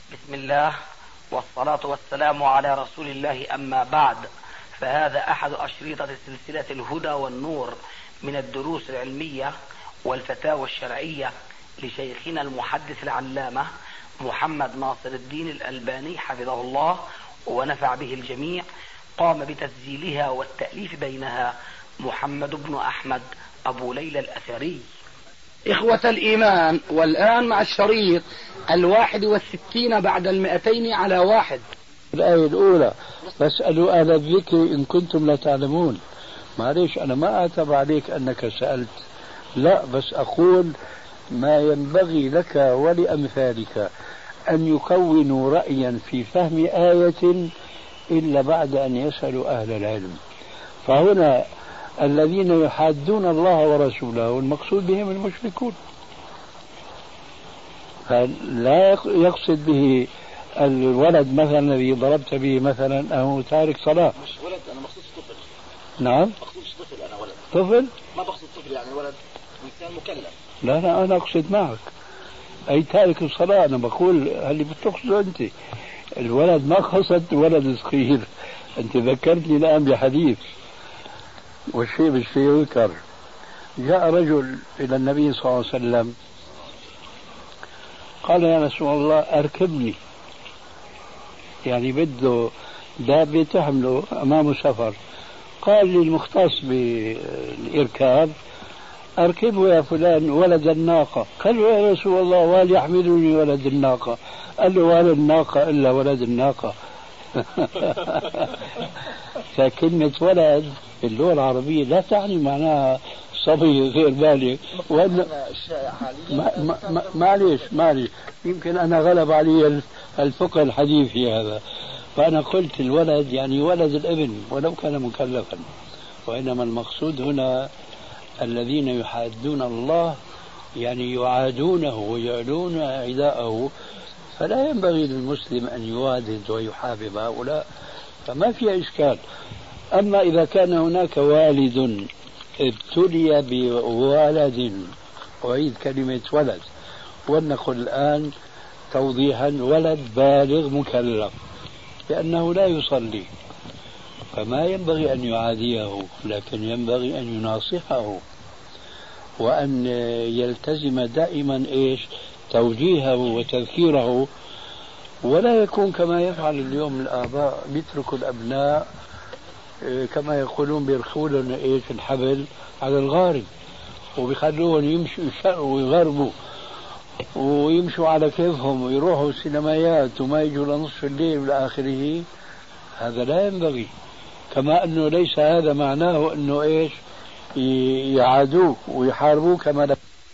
بسم الله والصلاة والسلام على رسول الله، أما بعد، فهذا أحد أشريطة سلسلة الهدى والنور من الدروس العلمية والفتاوى الشرعية لشيخنا المحدث العلامة محمد ناصر الدين الألباني حفظه الله ونفع به الجميع. قام بتسجيلها والتأليف بينها محمد بن أحمد أبو ليلى الأثري. إخوة الإيمان، والآن مع الشريط 61 بعد 200 على 1. الآية الأولى: فاسألوا أهل الذكر إن كنتم لا تعلمون. معليش، أنا ما أعتب عليك أنك سألت، لا، بس أقول ما ينبغي لك ولأمثالك أن يكونوا رأيا في فهم آية إلا بعد أن يسألوا أهل العلم. فهنا الذين يحادون الله ورسوله والمقصود بهم المشركون، فلا يقصد به الولد مثلا الذي ضربت به مثلا أنه تارك صلاة. مش ولد، أنا مقصود طفل. نعم، مقصود طفل، أنا ولد. طفل؟ ما بقصد طفل يعني ولد، إنسان مكلف. لا أنا أقصد معك أي تارك الصلاة. أنا بقول اللي بتقصده أنت الولد، ما قصدت ولد صغير. أنت ذكرتني الآن بحديث والشيء بالشيء يذكر. جاء رجل إلى النبي صلى الله عليه وسلم قال: يا رسول الله أركبني، يعني بده دابة تحمله أمامه سفر. قال للمختص بالإركاب: أركبه يا فلان ولد الناقة. قال له: يا رسول الله وهل يحملني ولد الناقة؟ قال له: ولا الناقة إلا ولد الناقة. فكلمة ولد في اللغة العربية لا تعني معناها صبي غير بالغ. معليش يمكن أنا غلب علي الفقه الحديثي هذا، فأنا قلت الولد يعني ولد الابن ولو كان مكلفا. وإنما المقصود هنا الذين يحادون الله، يعني يعادونه ويعلون عداءه، فلا ينبغي للمسلم أن يوادد ويحابب هؤلاء، فما في إشكال. أما إذا كان هناك والد ابتلي بولد، أعيد كلمة ولد ولنقل الآن توضيحا: ولد بالغ مكلف، لأنه لا يصلي، فما ينبغي أن يعاديه، لكن ينبغي أن يناصحه وأن يلتزم دائما توجيهه وتذكيره، ولا يكون كما يفعل اليوم الآباء، يتركوا الأبناء كما يقولون بيرخون الحبل على الغارب، وبيخلوهم يمشوا يشقوا ويغربوا ويمشوا على كيفهم ويروحوا السينمايات وما يجوا لنصف الليل إلى آخره. هذا لا ينبغي. كما أنه ليس هذا معناه أنه يعادوه ويحاربوه، كما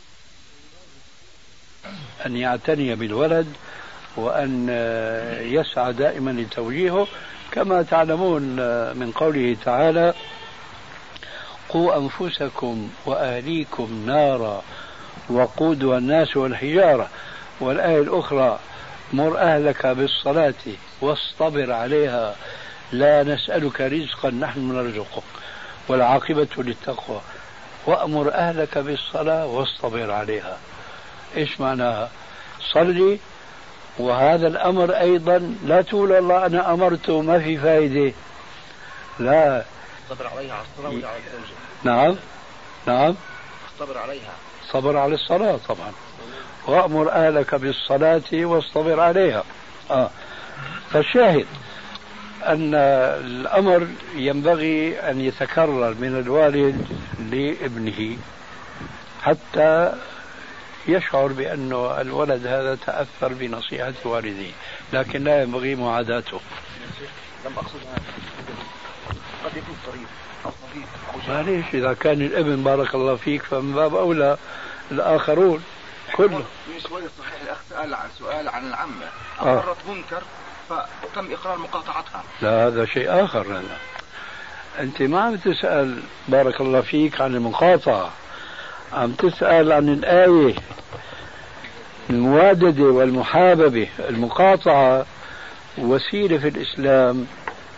أن يعتني بالولد وأن يسعى دائما لتوجيهه، كما تعلمون من قوله تعالى: قوا أنفسكم وأهليكم نارا وقودها الناس والحجارة. والآية الأخرى: مر أهلك بالصلاة واصطبر عليها لا نسألك رزقا نحن نرزقك والعاقبة للتقوى. وأمر أهلك بالصلاة واصطبر عليها. إيش معناها؟ صلي، وهذا الأمر أيضا لا تقول الله أنا أمرته ما في فائدة، لا، صبر عليها على الصلاة وعلى الزوجة. نعم صبر عليها، صبر على الصلاة طبعا. وأمر أهلك بالصلاة واصطبر عليها. فالشاهد أن الأمر ينبغي أن يتكرر من الوالد لابنه حتى يشعر بأن الولد هذا تأثر بنصيحة والده، لكن لا ينبغي معاداته. لم أقصد هذا، قد يكون صريف أو صديق. معليش، إذا كان الابن بارك الله فيك فمن باب أولى الآخرون كله. شوية صحيح الأخ سؤال عن العمة أقرت منكر فتم إقرار مقاطعتها. لا، هذا شيء آخر. هذا أنت ما عم تسأل بارك الله فيك عن المقاطعة، عم تسأل عن الآية. المواددة والمحاببة، المقاطعة وسيلة في الإسلام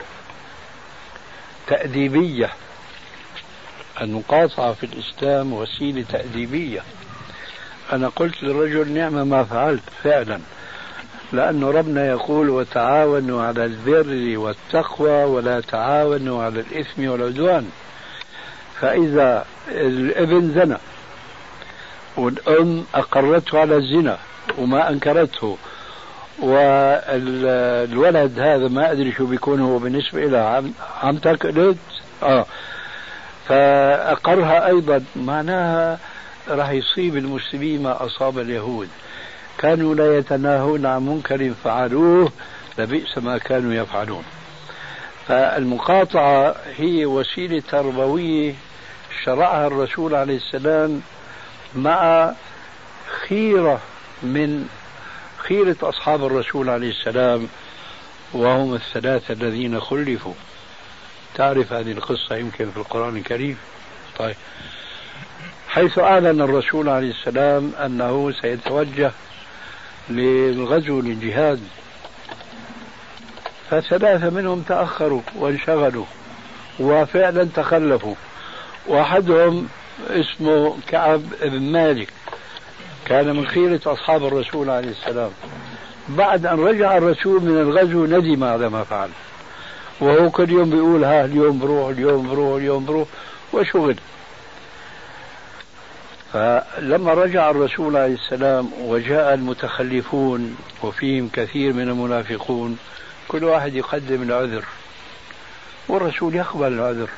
تأديبية. المقاطعة في الإسلام وسيلة تأديبية. أنا قلت للرجل: نعم ما فعلت فعلا، لأنه ربنا يقول وتعاونوا على البر والتقوى ولا تعاونوا على الإثم والعدوان. فإذا الابن زنى والأم أقرته على الزنا وما أنكرته، والولد هذا ما أدري شو بيكون هو بالنسبة إلى عمتك قلت فأقرها أيضا، معناها راح يصيب المسلمين ما أصاب اليهود، كانوا لا يتناهون عن منكر فعلوه لبئس ما كانوا يفعلون. فالمقاطعة هي وسيلة تربوية شرعها الرسول عليه السلام مع خيرة من خيرة أصحاب الرسول عليه السلام، وهم الثلاثة الذين خلفوا. تعرف هذه القصة يمكن في القرآن الكريم. طيب، حيث أعلن الرسول عليه السلام أنه سيتوجه للغزو للجهاد، فثلاثة منهم تأخروا وانشغلوا وفعلا تخلفوا. واحدهم اسمه كعب بن مالك، كان من خيرة أصحاب الرسول عليه السلام. بعد أن رجع الرسول من الغزو ندم على ما فعل، وهو كل يوم بيقول ها اليوم بروح اليوم بروح اليوم بروح وشغل. فلما رجع الرسول عليه السلام وجاء المتخلفون وفيهم كثير من المنافقون، كل واحد يقدم العذر والرسول يقبل العذر.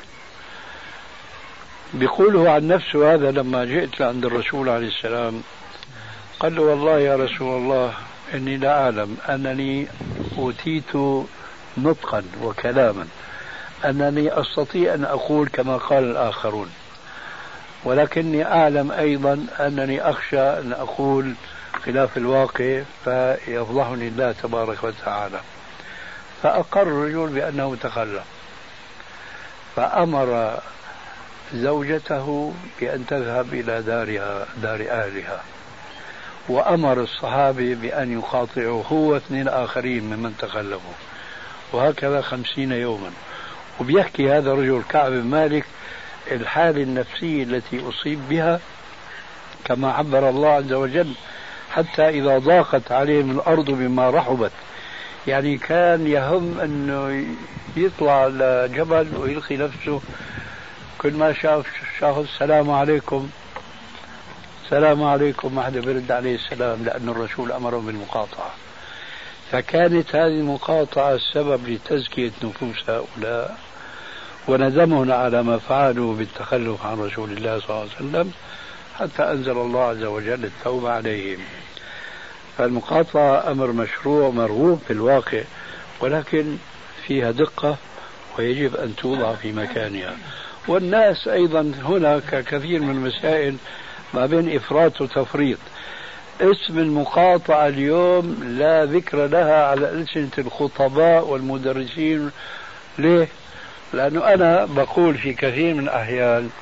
بيقوله عن نفسه هذا لما جئت عند الرسول عليه السلام قال له والله يا رسول الله إني لا أعلم أنني أوتيت نطقا وكلاما أنني أستطيع أن أقول كما قال الآخرون، ولكني أعلم أيضا أنني أخشى أن أقول خلاف الواقع فيفضحني الله تبارك وتعالى. فأقر الرجل بأنه تخلف، فأمر زوجته بأن تذهب إلى دار أهلها، وأمر الصحابة بأن يقاطعوا هو واثنين آخرين ممن تخلفوا، وهكذا 50 يوما. وبيحكي هذا الرجل كعب بن مالك الحالة النفسية التي أصيب بها كما عبر الله عز وجل، حتى إذا ضاقت عليهم الأرض بما رحبت، يعني كان يهم أنه يطلع لجبل ويلقي نفسه، كل ما شاف السلام عليكم السلام عليكم ما حدا برد عليه السلام، لأن الرسول أمرهم بالمقاطعة. فكانت هذه المقاطعة السبب لتزكية نفوس هؤلاء وندمهم على ما فعلوا بالتخلف عن رسول الله صلى الله عليه وسلم، حتى أنزل الله عز وجل التوبة عليهم. فالمقاطعة أمر مشروع مرغوب في الواقع، ولكن فيها دقة ويجب أن توضع في مكانها. والناس أيضا هناك كثير من المسائل ما بين إفراط وتفريط. اسم المقاطعة اليوم لا ذكر لها على ألسنة الخطباء والمدرسين. ليه؟ لأنه أنا بقول في كثير من الأحيان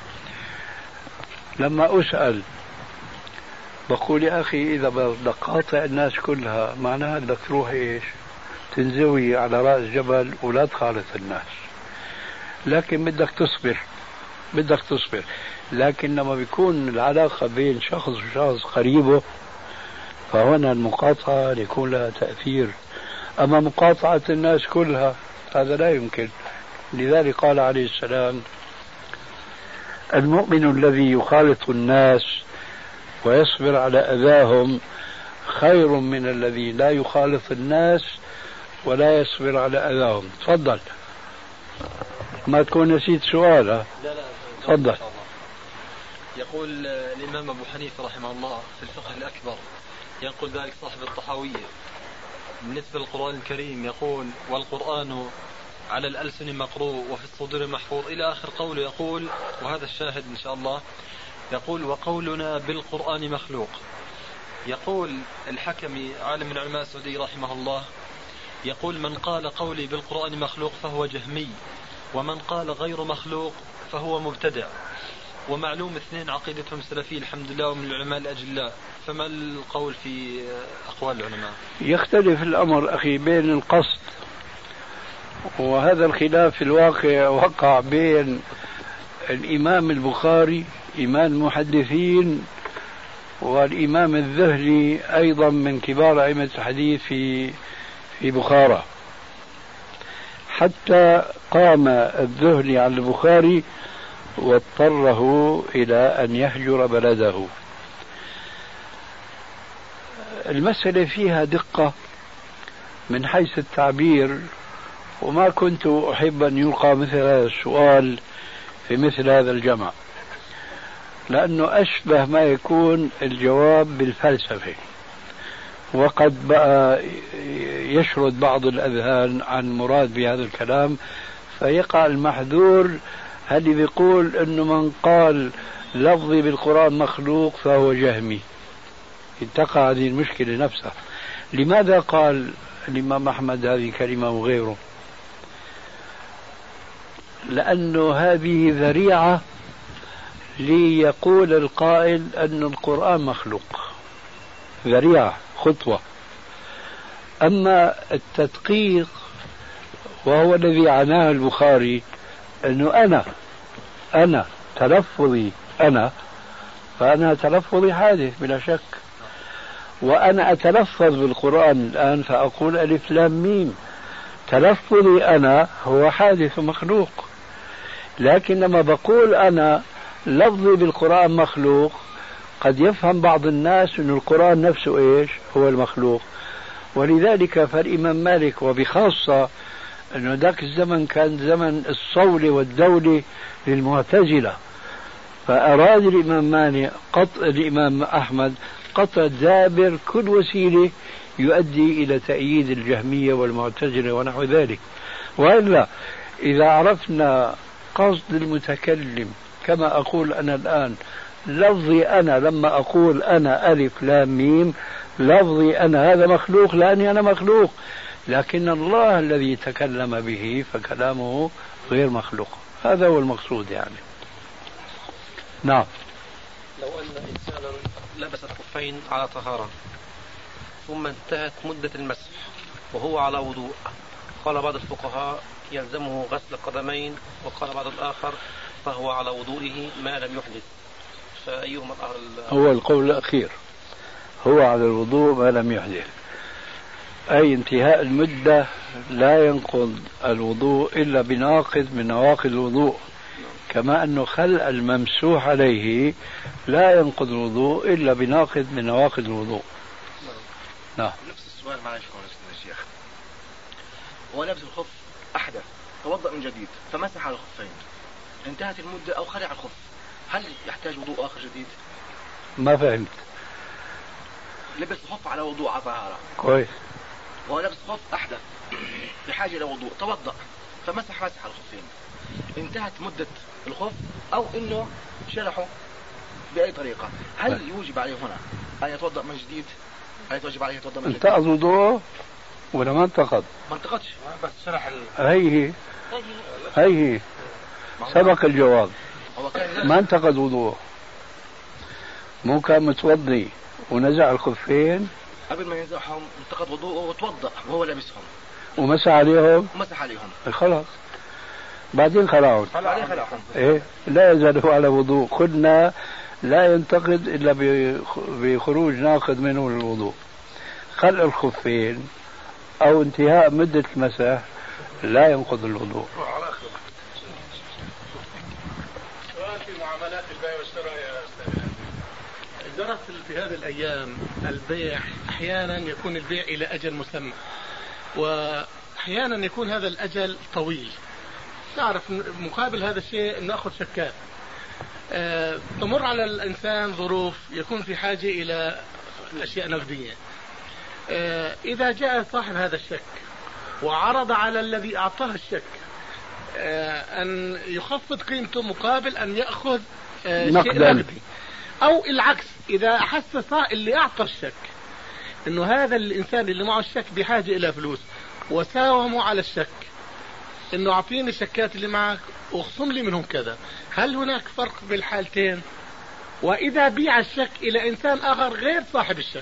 لما أسأل بقول يا أخي إذا بدك قاطع الناس كلها معناها بدك تروح إيش؟ تنزوي على رأس جبل ولا تخالط الناس، لكن بدك تصبر. لكن لما بيكون العلاقة بين شخص وشخص قريبه فهنا المقاطعة يكون لها تأثير. أما مقاطعة الناس كلها هذا لا يمكن. لذلك قال عليه السلام المؤمن الذي يخالط الناس ويصبر على أذاهم خير من الذي لا يخالط الناس ولا يصبر على أذاهم. تفضل، ما تكون نسيت سؤال. لا تفضل. يقول الإمام أبو حنيفة رحمه الله في الفقه الأكبر، ينقل ذلك صاحب الطحاوية بالنسبة للقرآن الكريم، يقول والقرآن على الألسن مقروء وفي الصدور محفوظ إلى آخر قوله. يقول وهذا الشاهد إن شاء الله، يقول وقولنا بالقرآن مخلوق. يقول الحكمي عالم من علماء السعودية رحمه الله، يقول من قال قولي بالقرآن مخلوق فهو جهمي، ومن قال غير مخلوق فهو مبتدع. ومعلوم اثنين عقيدتهم سلفية الحمد لله ومن العلماء الأجلاء، فما القول في أقوال العلماء؟ يختلف الأمر أخي بين القصد، وهذا الخلاف في الواقع وقع بين الإمام البخاري إمام المحدثين والإمام الذهلي أيضا من كبار أئمة الحديث في بخارى، حتى قام الذهلي على البخاري واضطره إلى أن يهجر بلده. المسألة فيها دقة من حيث التعبير، وما كنت أحب أن يلقى مثل هذا السؤال في مثل هذا الجمع، لأنه أشبه ما يكون الجواب بالفلسفة، وقد بقى يشرد بعض الأذهان عن مراد بهذا الكلام، فيقع المحذور اللي بيقول أنه من قال لفظي بالقرآن مخلوق فهو جهمي. تقع هذه المشكلة نفسها. لماذا قال الإمام أحمد هذه كلمة وغيره؟ لأنه هذه ذريعة ليقول القائل أن القرآن مخلوق، ذريعة، خطوة. أما التدقيق وهو الذي عناه البخاري، أنه أنا تلفظي فأنا تلفظي حادث بلا شك، وأنا أتلفظ بالقرآن الآن فأقول ألف لام ميم، تلفظي أنا هو حادث مخلوق. لكن لما بقول أنا لفظي بالقرآن مخلوق، قد يفهم بعض الناس أن القرآن نفسه إيش هو المخلوق. ولذلك فالإمام مالك وبخاصة أنه ذاك الزمن كان زمن الصولة والدولة للمعتزلة، فأراد الإمام أحمد قطع دابر كل وسيلة يؤدي إلى تأييد الجهمية والمعتزلة ونحو ذلك. وإلا إذا عرفنا قصد المتكلم، كما أقول أنا الآن لفظي أنا لما أقول أنا ألف لام ميم، لفظي أنا هذا مخلوق لأني أنا مخلوق، لكن الله الذي تكلم به فكلامه غير مخلوق. هذا هو المقصود يعني. نعم. لو أن إنسانا لبس الخفين على طهارة ثم انتهت مدة المسح وهو على وضوء، قال بعض الفقهاء يلزمه غسل القدمين، وقال بعض الآخر فهو على وضوئه ما لم يحدث، فأيهما هو القول الأخير، هو على الوضوء ما لم يحدث، أي انتهاء المدة لا ينقض الوضوء إلا بناقض من نواقض الوضوء، كما أنه خلع الممسوح عليه لا ينقض الوضوء إلا بناقض من نواقض الوضوء. نعم. نفس السؤال معلش يا شيخ، هو لابس الخف أحدث توضأ من جديد فمسح على الخفين، انتهت المدة أو خلع الخف، هل يحتاج وضوء آخر جديد؟ ما فهمت. لبس الخف على وضوء على طهارة كويس، هو لابس خف أحدث بحاجة إلى وضوء، توضأ فمسح على الخفين، انتهت مدة الخف أو إنه شرحه بأي طريقة، هل يوجب عليه هنا أن يتوضأ من جديد؟ هل يتوجب عليه يتوضأ من جديد؟ انتقض وضوءه ولا ما انتقض؟ ما انتقضش، بس شرح هي سبق الجواب. ما انتقض وضوءه، مو كان متوضي ونزع الخفين قبل ما ينزعهم، انتقض وضوءه وتوضأ وهو لابسهم ومسح عليهم. خلاص بعدين خلعهم. ايه لا يزال على وضوء. قلنا لا ينتقد الا بخروج ناقض منه الوضوء. خلع الخفين او انتهاء مدة المسح لا ينقض الوضوء. سؤال في معاملات البيع والشراء يا استاذ. جرت في هذه الايام البيع، احيانا يكون البيع الى اجل مسمى، واحيانا يكون هذا الاجل طويل. نعرف مقابل هذا الشيء ناخذ شكات. تمر على الانسان ظروف يكون في حاجه الى اشياء نقديه. اذا جاء صاحب هذا الشك وعرض على الذي اعطاه الشك ان يخفض قيمته مقابل ان ياخذ شيء نقدي، او العكس، اذا احس اللي اعطى الشك انه هذا الانسان اللي معه الشك بحاجه الى فلوس وساوموا على الشك انه اعطيني الشكات اللي معك واخصم لي منهم كذا، هل هناك فرق بالحالتين؟ واذا بيع الشك الى انسان اخر غير صاحب الشك،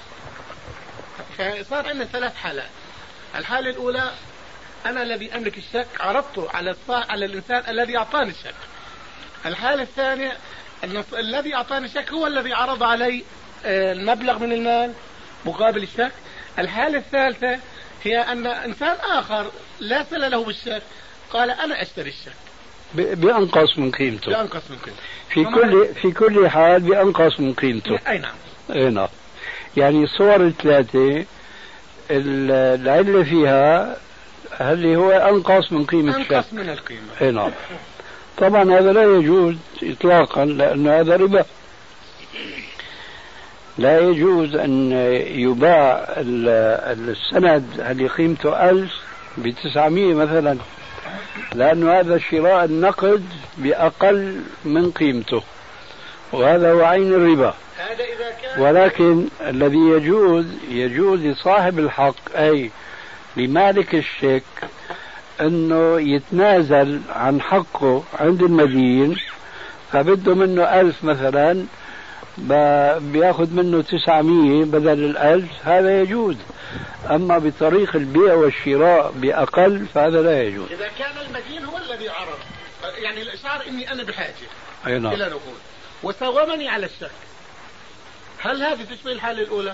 فصار عندنا ثلاث حالات. الحالة الاولى انا الذي املك الشك عرضته على الانسان الذي اعطاني الشك. الحالة الثانية ان الذي اعطاني الشك هو الذي عرض علي المبلغ من المال مقابل الشك. الحالة الثالثة هي أن إنسان آخر لا صلة له بالشك قال أنا أشتري الشك بأنقص من قيمته. بأنقص من قيمته في كل حال بأنقص من قيمته. أي نعم. أي نعم. يعني الصور الثلاثة العلة فيها هل هو أنقص من قيمة الشك؟ أنقص من القيمة. أي نعم. طبعا هذا لا يجوز إطلاقا لأن هذا ربا. لا يجوز أن يباع السند اللي قيمته 1000 ب900 مثلا، لأنه هذا شراء النقد بأقل من قيمته، وهذا هو عين الربا. ولكن الذي يجوز لصاحب الحق أي لمالك الشيك أنه يتنازل عن حقه عند المدين، فبده منه 1000 مثلا بياخذ منه 900 بدل 1000، هذا يجوز. أما بطريق البيع والشراء بأقل فهذا لا يجوز. إذا كان المدين هو الذي عرض يعني الإشعار إني أنا بحاجة نعم. إلى نقود وساومني على الشك، هل هذه تشبه الحالة الأولى؟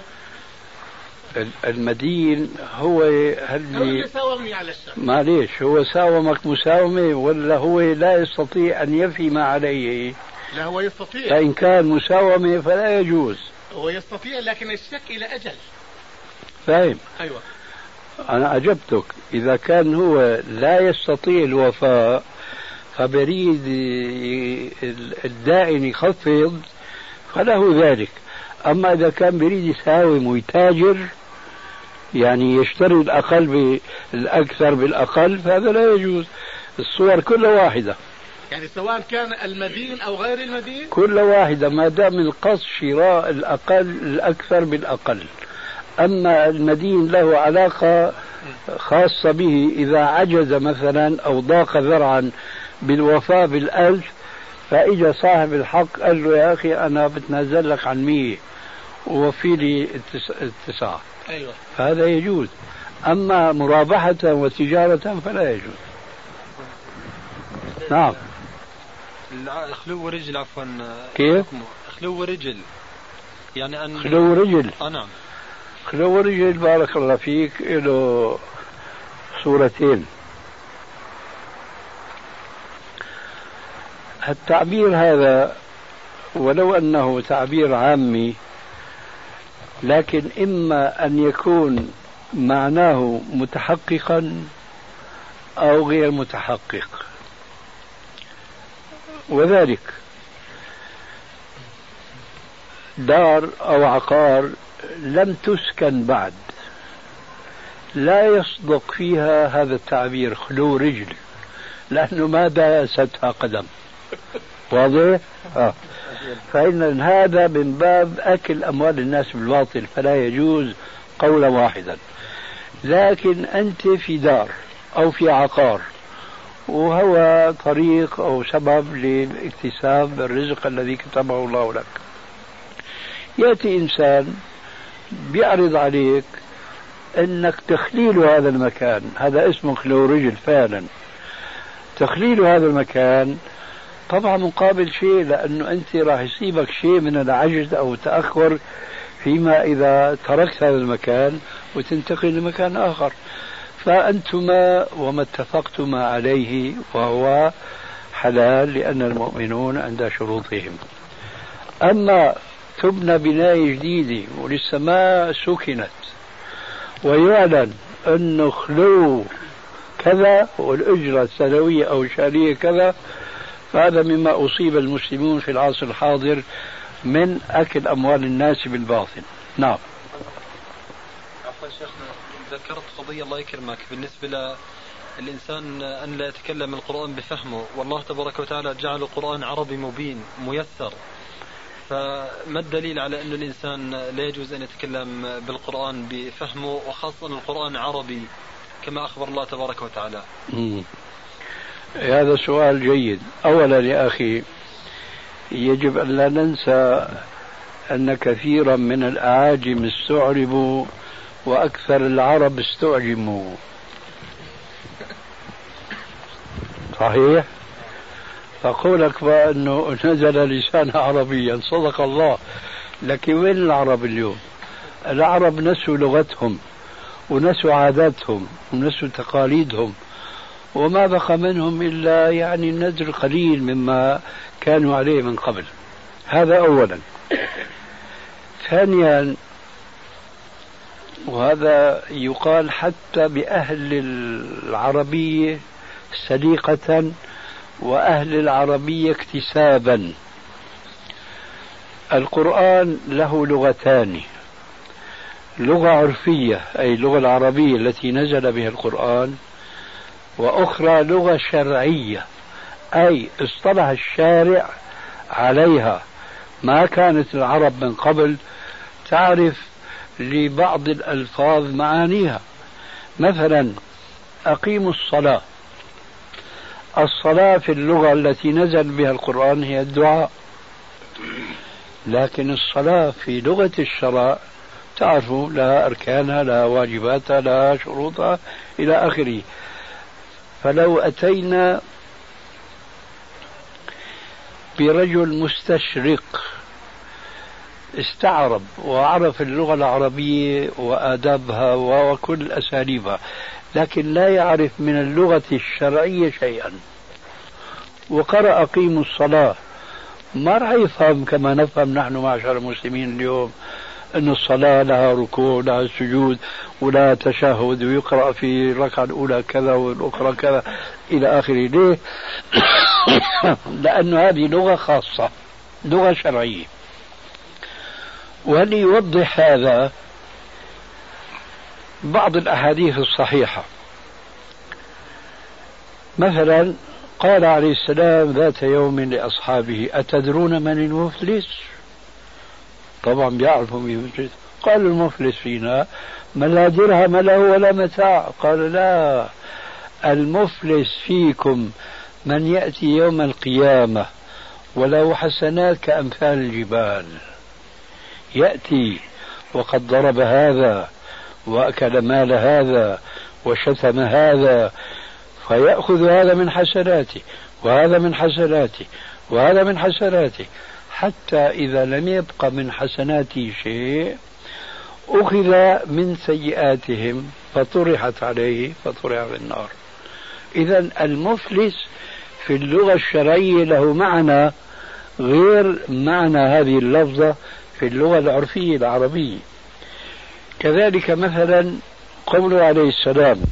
المدين هو اللي ساومني على الشك. معليش، هو ساومك مساومة ولا هو لا يستطيع أن يفي ما عليه؟ لا هو يستطيع. فإن كان مساومة فلا يجوز. هو يستطيع لكن الشك إلى أجل. فاهم؟ أيوة. أنا أجبتك. إذا كان هو لا يستطيع الوفاء فبريد الدائن يخفض فله ذلك. أما إذا كان بريد يساوم ويتاجر يعني يشتري الأقل بالأكثر بالأقل فهذا لا يجوز. الصور كلها واحدة، يعني سواء كان المدين أو غير المدين كل واحدة ما دام القصد شراء الأقل الأكثر بالأقل. أما المدين له علاقة خاصة به إذا عجز مثلا أو ضاق ذرعا بالوفاء بال1000 فإجا صاحب الحق قال له يا أخي أنا بتنازل لك عن 100 ووفي لي 9. أيوة. فهذا يجوز. أما مرابحة وتجارة فلا يجوز. نعم. خلو رجل عفوا. كيف؟ خلو رجل يعني أن خلو رجل. نعم. خلو رجل بارك الله فيك له صورتين. التعبير هذا ولو أنه تعبير عامي لكن إما أن يكون معناه متحققا أو غير متحقق، وذلك دار أو عقار لم تسكن بعد لا يصدق فيها هذا التعبير خلو رجل، لأنه ما داستها قدم. واضح؟ فإن هذا من باب أكل أموال الناس بالباطل فلا يجوز قولا واحدا. لكن أنت في دار أو في عقار وهو طريق أو سبب لاكتساب الرزق الذي كتبه الله لك، يأتي إنسان بيعرض عليك أنك تخليل هذا المكان، هذا اسمه خلو رجل فعلا. تخليل هذا المكان طبعا مقابل شيء، لأنه أنت راح يصيبك شيء من العجز أو التأخر فيما إذا تركت هذا المكان وتنتقل لمكان آخر. فأنتما وما اتفقتما عليه وهو حلال لأن المؤمنون عند شروطهم. أما تبنى بناية جديدة ولسه ما سكنت ويعلن أنه خلو كذا والأجرة السنوية أو الشهرية كذا، فهذا مما أصيب المسلمون في العصر الحاضر من أكل أموال الناس بالباطل. نعم. عفوا شيخنا، ذكرت قضية الله يكرمك بالنسبة للإنسان أن لا يتكلم القرآن بفهمه، والله تبارك وتعالى جعل القرآن عربي مبين ميسر، فما الدليل على أن الإنسان لا يجوز أن يتكلم بالقرآن بفهمه، وخاصة القرآن عربي كما أخبر الله تبارك وتعالى؟ هذا سؤال جيد. أولا يا أخي يجب أن لا ننسى أن كثيرا من الأعاجم استعربوا وأكثر العرب استعجموا. صحيح؟ فقولك بأنه نزل لسان عربيا صدق الله، لكن وين العرب اليوم؟ العرب نسوا لغتهم ونسوا عاداتهم ونسوا تقاليدهم، وما بقى منهم إلا يعني النذر القليل مما كانوا عليه من قبل. هذا أولا. ثانيا، وهذا يقال حتى بأهل العربية سليقة وأهل العربية اكتسابا، القرآن له لغتان: لغة عرفية أي اللغة العربية التي نزل بها القرآن، وأخرى لغة شرعية أي اصطلح الشارع عليها. ما كانت العرب من قبل تعرف لبعض الألفاظ معانيها. مثلا أقيموا الصلاة، الصلاة في اللغة التي نزل بها القرآن هي الدعاء، لكن الصلاة في لغة الشرع تعرفوا لها أركانها، لها واجباتها، لها شروطها إلى آخره. فلو أتينا برجل مستشرق استعرب وعرف اللغة العربية وآدابها وكل أساليبها، لكن لا يعرف من اللغة الشرعية شيئا، وقرأ أقيموا الصلاة، ما راح يفهم كما نفهم نحن معشر المسلمين اليوم أن الصلاة لها ركوع لها سجود ولها تشهد ويقرأ في الركعة الأولى كذا والأخرى كذا إلى آخره. ليه؟ لأن هذه لغة خاصة، لغة شرعية. وليوضح هذا بعض الأحاديث الصحيحة. مثلا قال عليه السلام ذات يوم لأصحابه: أتدرون من المفلس؟ طبعا بيعرفوا مين المفلس. قال: المفلس فينا من لا درهم له ولا متاع. قال: لا، المفلس فيكم من يأتي يوم القيامة وله حسنات كأمثال الجبال، يأتي وقد ضرب هذا وأكل مال هذا وشتم هذا، فيأخذ هذا من حسناته وهذا من حسناته وهذا من حسناته، حتى إذا لم يبق من حسناته شيء أخذ من سيئاتهم فطرحت عليه فطرح في النار. إذا المفلس في اللغة الشرعية له معنى غير معنى هذه اللفظة في اللغة العرفية العربية. كذلك مثلا قوله عليه السلام: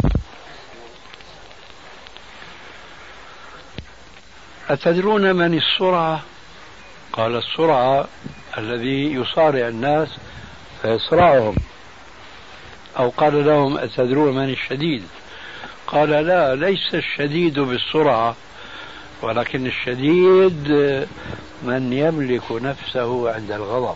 أتدرون من السرعة؟ قال: السرعة الذي يصارع الناس فيصرعهم. أو قال لهم: أتدرون من الشديد؟ قال: لا، ليس الشديد بالسرعة، ولكن الشديد من يملك نفسه عند الغضب.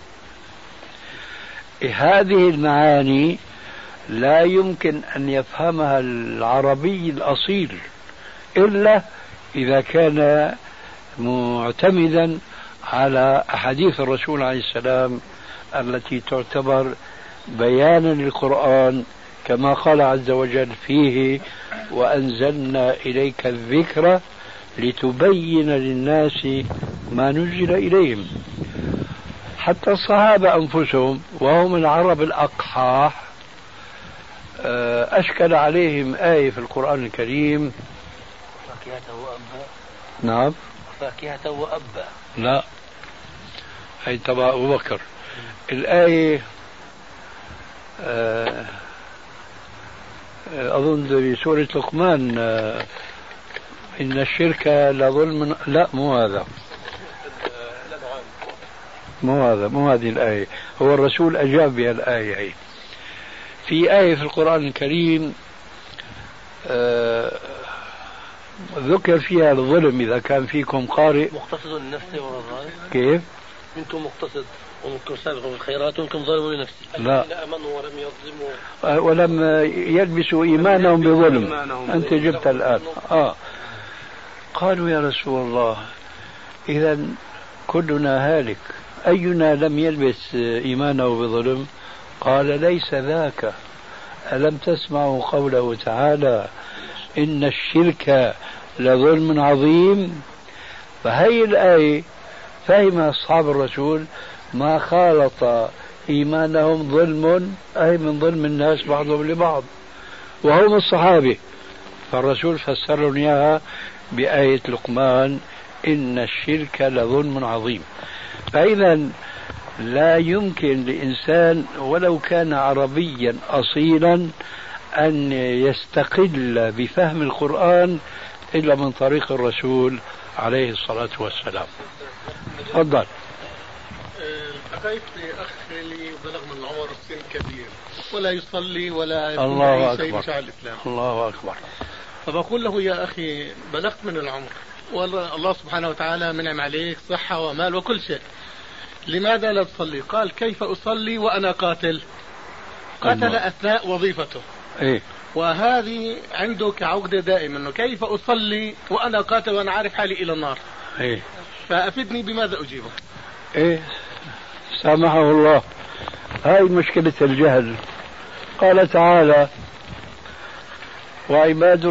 هذه المعاني لا يمكن أن يفهمها العربي الأصيل إلا إذا كان معتمدا على أحاديث الرسول عليه السلام التي تعتبر بيانا للقرآن، كما قال عز وجل فيه: وأنزلنا إليك الذكر لتبين للناس ما نزل إليهم. حتى الصحابة أنفسهم وهم العرب الأقحاح أشكل عليهم آية في القرآن الكريم: فاكهة وأبا. نعم، فاكهة وأبا. لا، هي تبع أبو بكر. الآية أظن في سورة لقمان: إن الشرك لظلم. لا، مو هذا، مو هذه الآية. هو الرسول أجاب بها الآية. هي في آية في القرآن الكريم ذكر فيها الظلم: إذا كان فيكم قارئ مقتصد لنفسه ورضاه. كيف؟ منكم مقتصد ومنكم سابق بالخيرات ومنكم ظالم لنفسه. لا، آمنوا ولم يظلموا ولم يلبسوا إيمانهم بظلم. أنت جبت الآن. قالوا: يا رسول الله، إذا كلنا هالك، أينا لم يلبس إيمانه بظلم؟ قال: ليس ذاك. ألم تسمعوا قوله تعالى: إن الشرك لظلم عظيم؟ فهي الآية فهم أصحاب الرسول ما خالط إيمانهم ظلم، أي من ظلم الناس بعضهم لبعض، وهم الصحابة. فالرسول فسر لهم إياها بآية لقمان: إن الشرك لظلم عظيم. فإذا لا يمكن لإنسان ولو كان عربيا أصيلا أن يستقل بفهم القرآن إلا من طريق الرسول عليه الصلاة والسلام. تفضل. لقيت أخ لي بلغ من العمر سن كبير ولا يصلي ولا الله أي شيء أكبر. بشأن الإسلام. الله أكبر. فبقول له: يا أخي بلغت من العمر والله سبحانه وتعالى منعم عليك صحة ومال وكل شيء، لماذا لا تصلي؟ قال: كيف أصلي وأنا قاتل؟ قتل أثناء وظيفته. إيه؟ وهذه عنده كعقدة دائما، إنه كيف أصلي وأنا قاتل وأنا عارف حالي إلى النار. إيه؟ فأفدني بماذا أجيبه؟ إيه؟ سامحه الله. هاي مشكلة الجهل. قال تعالى: وعباد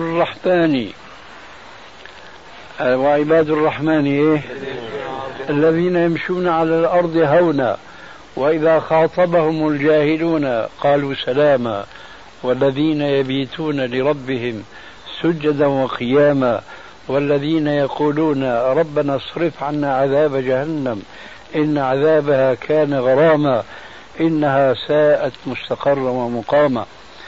الرحمن إيه؟ الذين يمشون على الأرض هونا وإذا خاطبهم الجاهلون قالوا سلاما والذين يبيتون لربهم سجدا وقياما والذين يقولون ربنا اصرف عنا عذاب جهنم إن عذابها كان غراما إنها ساءت مستقرا ومقاما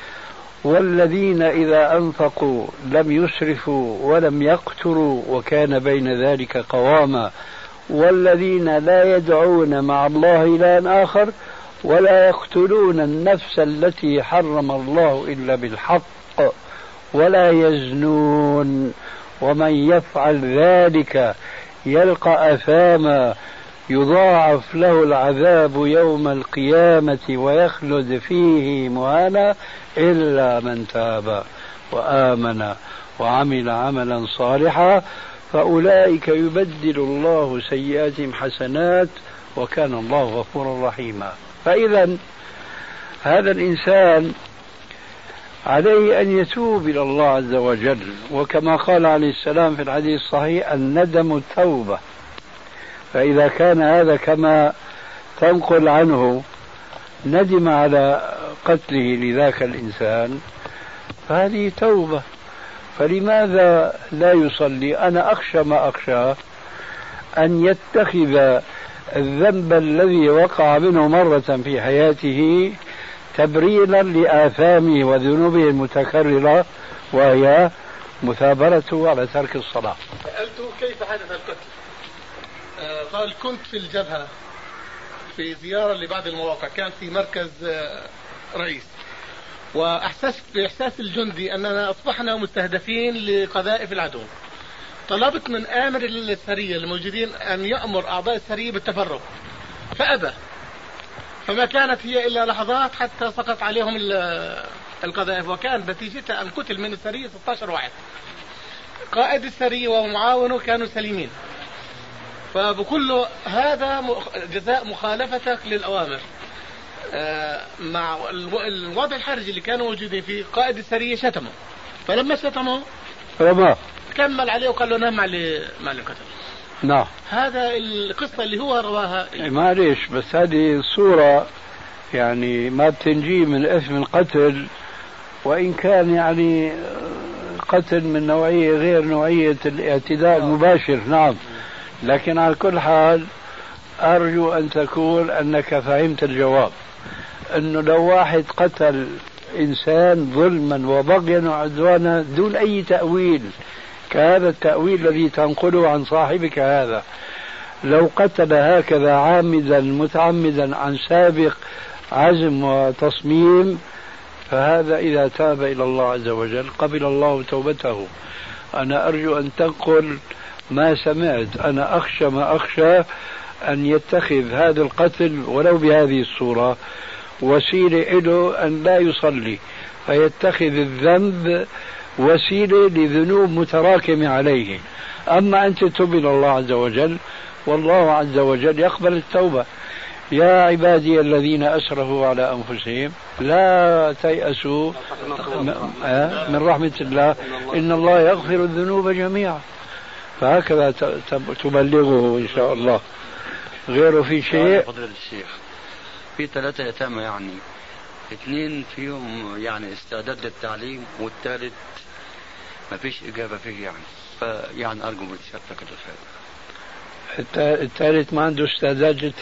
والذين إذا أنفقوا لم يسرفوا ولم يقتروا وكان بين ذلك قواما والذين لا يدعون مع الله إلها آخر ولا يقتلون النفس التي حرم الله إلا بالحق ولا يزنون ومن يفعل ذلك يلقى أثاما يضاعف له العذاب يوم القيامة ويخلد فيه مهانا إلا من تاب وآمن وعمل عملا صالحا فأولئك يبدل الله سيئاتهم حسنات وكان الله غفورا رحيما. فإذا هذا الإنسان عليه أن يتوب إلى الله عز وجل، وكما قال عليه السلام في الحديث الصحيح: الندم التوبة. فإذا كان هذا كما تنقل عنه ندم على قتله لذاك الإنسان فهذه توبة، فلماذا لا يصلي؟ أنا أخشى ما أخشى أن يتخذ الذنب الذي وقع منه مرة في حياته تبريرا لآثامه وذنوبه المتكررة وهي مثابرته على ترك الصلاة. سألته كيف حدث القتل؟ قال: كنت في الجبهة في زيارة لبعض المواقع، كان في مركز رئيس، وأحسست بإحساس الجندي أننا أصبحنا مستهدفين لقذائف العدو. طلبت من آمر السرية الموجودين أن يأمر أعضاء السرية بالتفرغ فأبى، فما كانت هي إلا لحظات حتى سقط عليهم القذائف، وكان نتيجتها أن قتل من السرية 16 واحد. قائد السرية ومعاونه كانوا سليمين. فبكل هذا جزاء مخالفتك للأوامر. مع الوضع الحرجي اللي كانوا موجودين فيه، قائد السرية شتمه، فلما شتمه كمل عليه وقال له نام مع القتل. نعم، هذا القصة اللي هو رواها. معليش، بس هذه الصورة يعني ما بتنجي من اسم القتل، وإن كان يعني قتل من نوعية غير نوعية الاعتداء المباشر. نعم، لكن على كل حال أرجو أن تكون أنك فهمت الجواب، أنه لو واحد قتل إنسان ظلما وبغيا وعدوانا دون أي تأويل كهذا التأويل الذي تنقله عن صاحبك هذا، لو قتل هكذا عامدا متعمدا عن سابق عزم وتصميم، فهذا إذا تاب إلى الله عز وجل قبل الله توبته. أنا أرجو أن تنقل ما سمعت. أنا أخشى ما أخشى أن يتخذ هذا القتل ولو بهذه الصورة وسيلة له أن لا يصلي، فيتخذ الذنب وسيلة لذنوب متراكمة عليه. أما أن تتوب إلى الله عز وجل، والله عز وجل يقبل التوبة. يا عبادي الذين أسرفوا على أنفسهم لا تيأسوا من رحمة الله إن الله يغفر الذنوب جميعا. فهكذا تبلغه إن شاء الله. غيره في شيء؟ فضيلة الشيخ، في 3 يتامى يعني 2 فيهم يعني استعداد للتعليم والثالث ما فيش إجابة فيه يعني، فيعني أرجو من سيادتك الإفادة. الثالث ما عنده استعداد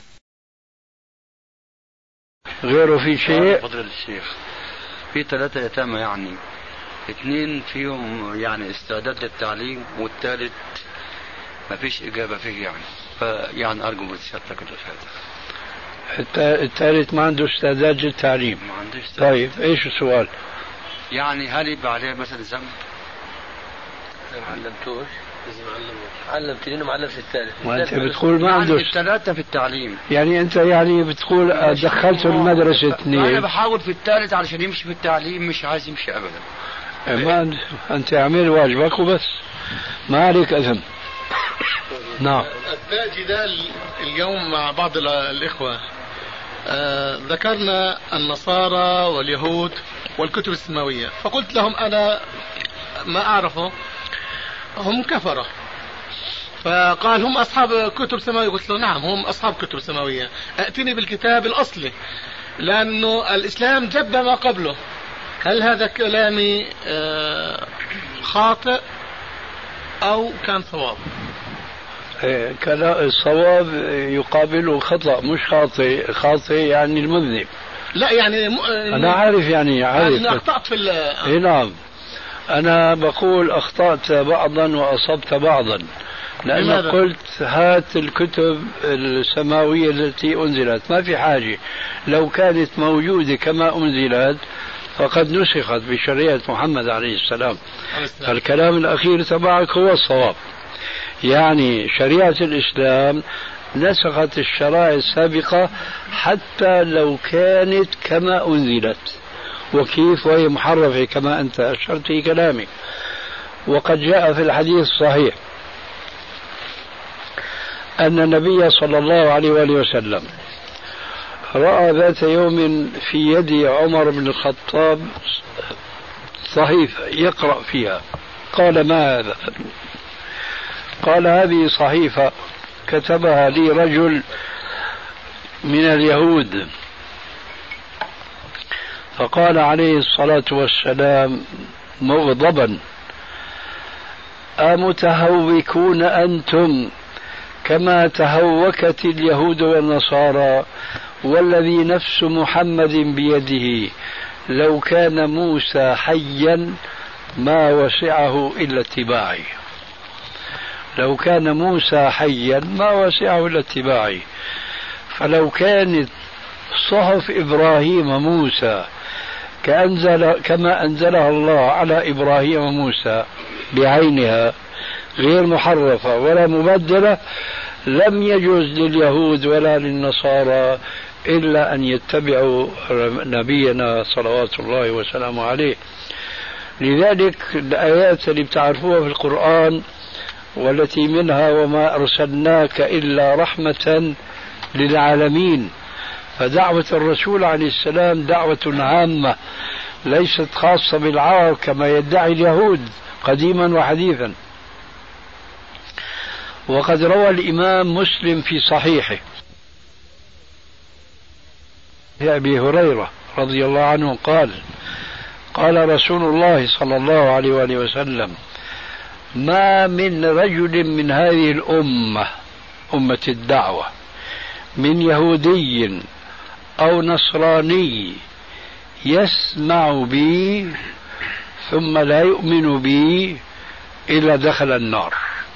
غيره في شيء؟ فضيلة الشيخ، في 3 يتامى يعني 2 فيهم يعني استعداد للتعليم والثالث ما فيش إجابة فيه يعني، فيعني أرجو من سيادتك الإفادة. الثالث ما عنده استعداد للتعليم. ما عندوش استعداد. طيب ايش السؤال؟ يعني هل يبقى عليه مثلا ذنب؟ ما علمتوش، لازم علمتني وما علمت الثالث. ما انت بتقول ما عنده يعني 3 في التعليم. يعني انت يعني بتقول دخلته المدرسة 2. انا بحاول في الثالث علشان يمشي في التعليم، مش عايز يمشي ابدا. ما انت اعمل واجبك وبس، ما عليك اثم. نعم. أثناء جدال اليوم مع بعض الإخوة ذكرنا النصارى واليهود والكتب السماوية، فقلت لهم أنا ما أعرفه، هم كفرة. فقال هم أصحاب كتب سماوية. قلت له نعم هم أصحاب كتب سماوية، أتني بالكتاب الأصلي لأنه الإسلام جب ما قبله. هل هذا كلامي خاطئ أو كان صواب؟ الصواب يقابله خطأ، مش خاطئ. خاطئ يعني المذنب. لا يعني أنا عارف يعني عارف أخطأت في نعم. أنا بقول أخطأت بعضا وأصبت بعضا، لأن قلت هات الكتب السماوية التي أنزلت، ما في حاجة. لو كانت موجودة كما أنزلت فقد نسخت بشريعة محمد عليه السلام. فالكلام الأخير تبعك هو الصواب. يعني شريعة الإسلام نسخت الشرائع السابقة حتى لو كانت كما أنزلت. وكيف وهي محرفة كما أنت أشرت في كلامك. وقد جاء في الحديث الصحيح أن النبي صلى الله عليه وآله وسلم رأى ذات يوم في يد عمر بن الخطاب صحيفة يقرأ فيها. قال ما هذا؟ قال هذه صحيفة كتبها لي رجل من اليهود. فقال عليه الصلاة والسلام مغضبا أمتهوكون أنتم كما تهوكت اليهود والنصارى، والذي نفس محمد بيده لو كان موسى حيا ما وسعه إلا اتباعي. لو كان موسى حيا ما وسعه إلا اتباعي. فلو كانت صحف إبراهيم موسى كما أنزلها الله على إبراهيم وموسى بعينها غير محرفة ولا مبدلة، لم يجوز لليهود ولا للنصارى إلا أن يتبعوا نبينا صلوات الله وسلامه عليه. لذلك الآيات اللي بتعرفوها في القرآن والتي منها وما أرسلناك إلا رحمة للعالمين، فدعوة الرسول عليه السلام دعوة عامة ليست خاصة بالعرب كما يدعي اليهود قديما وحديثا. وقد روى الإمام مسلم في صحيحه أبي هريرة رضي الله عنه قال قال رسول الله صلى الله عليه وآله وسلم ما من رجل من هذه الأمة أمة الدعوة من يهودي أو نصراني يسمع بي ثم لا يؤمن بي إلا دخل النار.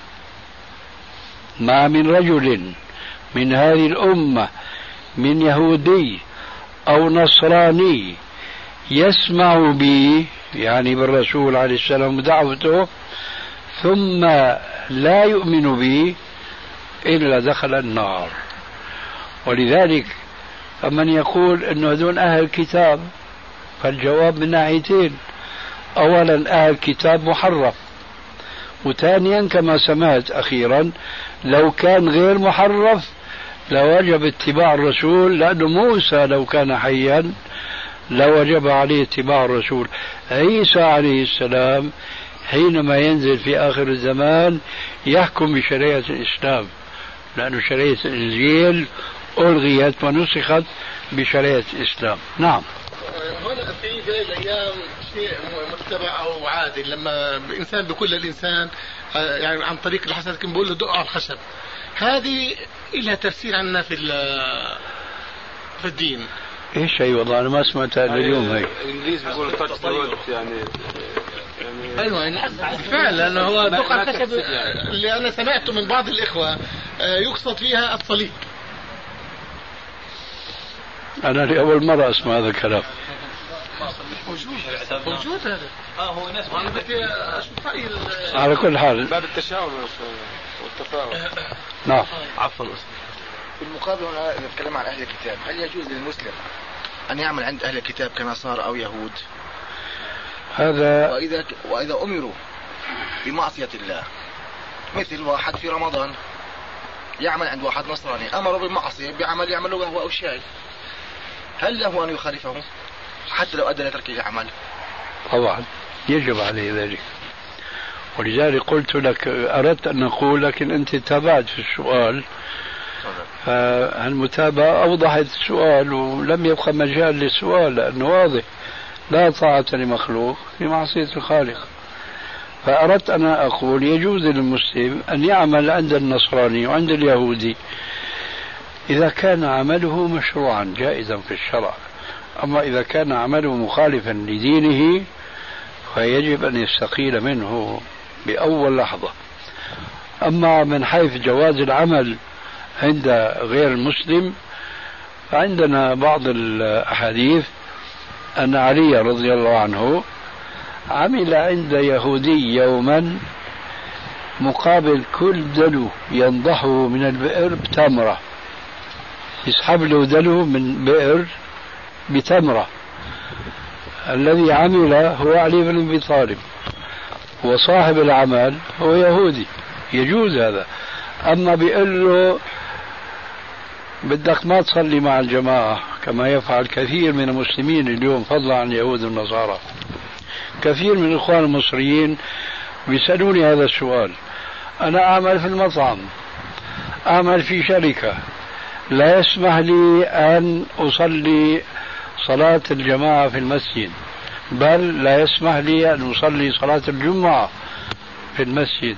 ما من رجل من هذه الأمة من يهودي أو نصراني يسمع بي يعني بالرسول عليه السلام دعوته ثم لا يؤمن بي إلا دخل النار. ولذلك فمن يقول أنه هذول أهل كتاب فالجواب من ناحيتين. أولا أهل كتاب محرف، وثانيا كما سمعت أخيرا لو كان غير محرف لوجب اتباع الرسول، لأنه موسى لو كان حيا لوجب عليه اتباع الرسول. عيسى عليه السلام حينما ينزل في آخر الزمان يحكم بشريعة الإسلام لأن شريعة الإنجيل ألغيت ونسخت بشريعة الإسلام. نعم. هنا في الأيام شيء متبع أو عادي لما الإنسان بيقول للإنسان يعني عن طريق الحسد كان بيقول له دق على الخشب، هذه لها تفسير عندنا في الدين. ايش هي؟ والله انا ما سمعتها اليوم. هي الانجليز بيقولوا تاتش ذا وورد يعني ايوه فعلا لانه هو دق على الخشب اللي انا سمعته من بعض الاخوه يقصد فيها الصليب. انا لاول مره اسمع هذا الكلام. موجود هذا. هو ناس انا بدي اشوف راي على كل حال باب التشاؤم والتفاؤل. نعم. عفوا في المقابل هنا نتكلم عن اهل الكتاب، هل يجوز للمسلم ان يعمل عند اهل الكتاب كنصارى او يهود؟ هذا واذا امروا بمعصيه الله، مثل واحد في رمضان يعمل عند واحد نصراني امره بالمعصيه بعمل يعمله قهوه او شاي، هل له ان يخالفه حتى لو ادى لترك العمل؟ طبعا يجب عليه ذلك، ولذلك قلت لك اردت ان اقول لكن انت تابعت في السؤال، فالمتابعة أوضحت السؤال ولم يبقى مجال للسؤال، لأنه واضح لا طاعة لمخلوق في معصية الخالق. فأردت أن أقول يجوز للمسلم أن يعمل عند النصراني وعند اليهودي إذا كان عمله مشروعا جائزا في الشرع، أما إذا كان عمله مخالفا لدينه فيجب أن يستقيل منه بأول لحظة. أما من حيث جواز العمل عند غير المسلم فعندنا بعض الأحاديث أن علي رضي الله عنه عمل عند يهودي يوما مقابل كل دلو ينضحه من البئر بتمرة، يسحب له دلو من بئر بتمرة. الذي عمل هو علي بن أبي طالب وصاحب العمل هو يهودي، يجوز هذا. أما بيقول له بدك ما تصلي مع الجماعة كما يفعل كثير من المسلمين اليوم فضلا عن اليهود والنصارى، كثير من الإخوان المصريين بيسألوني هذا السؤال. أنا أعمل في المطعم، أعمل في شركة، لا يسمح لي أن أصلي صلاة الجماعة في المسجد، بل لا يسمح لي أن أصلي صلاة الجمعة في المسجد.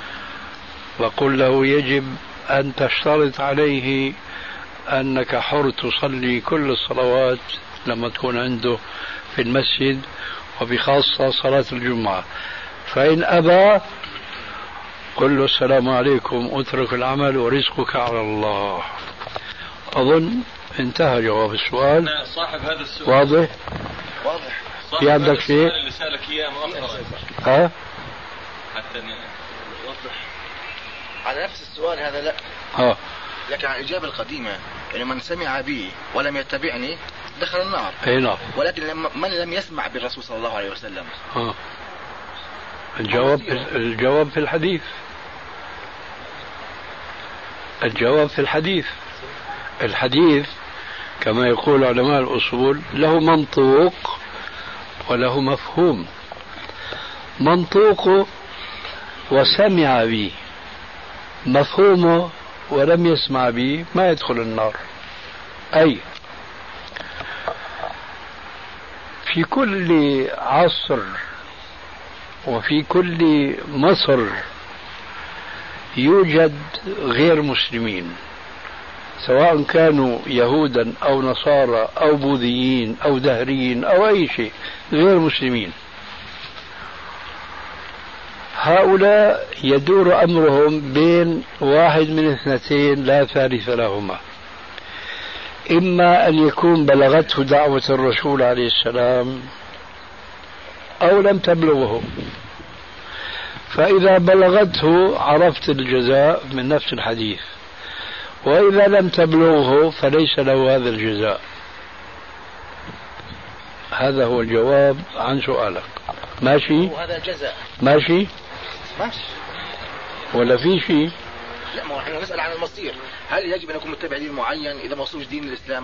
وقل له يجب أن تشترط عليه أنك حر تصلي كل الصلوات لما تكون عنده في المسجد، وبخاصة صلاة الجمعة. فإن أبى قل له السلام عليكم، اترك العمل ورزقك على الله. أظن انتهى جواب السؤال. صاحب هذا السؤال واضح؟ في عندك شيء؟ اللي سألك إياه مؤخرا ها؟ حتى نوضح على نفس السؤال هذا. لا لكن عن الإجابة القديمة يعني من سمع بي ولم يتبعني دخل النار. أي نعم. ولكن من لم يسمع بالرسول صلى الله عليه وسلم الجواب في الحديث. الجواب في الحديث. الحديث كما يقول علماء الأصول له منطوق وله مفهوم. منطوقه وسمع به، مفهومه ولم يسمع به ما يدخل النار. أي في كل عصر وفي كل مصر يوجد غير مسلمين، سواء كانوا يهودا أو نصارى أو بوذيين أو دهريين أو أي شيء، غير مسلمين. هؤلاء يدور أمرهم بين واحد من اثنتين لا ثالث لهما: إما أن يكون بلغته دعوة الرسول عليه السلام أو لم تبلغه، فإذا بلغته عرفت الجزاء من نفس الحديث، وإذا لم تبلغه فليس له هذا الجزاء. هذا هو الجواب عن سؤالك. ماشي؟ وهذا جزاء. ماشي ولا في شيء؟ لا، ما احنا نسأل عن المصير، هل يجب أن يكون متبع دين معين إذا ما وصلش دين الإسلام؟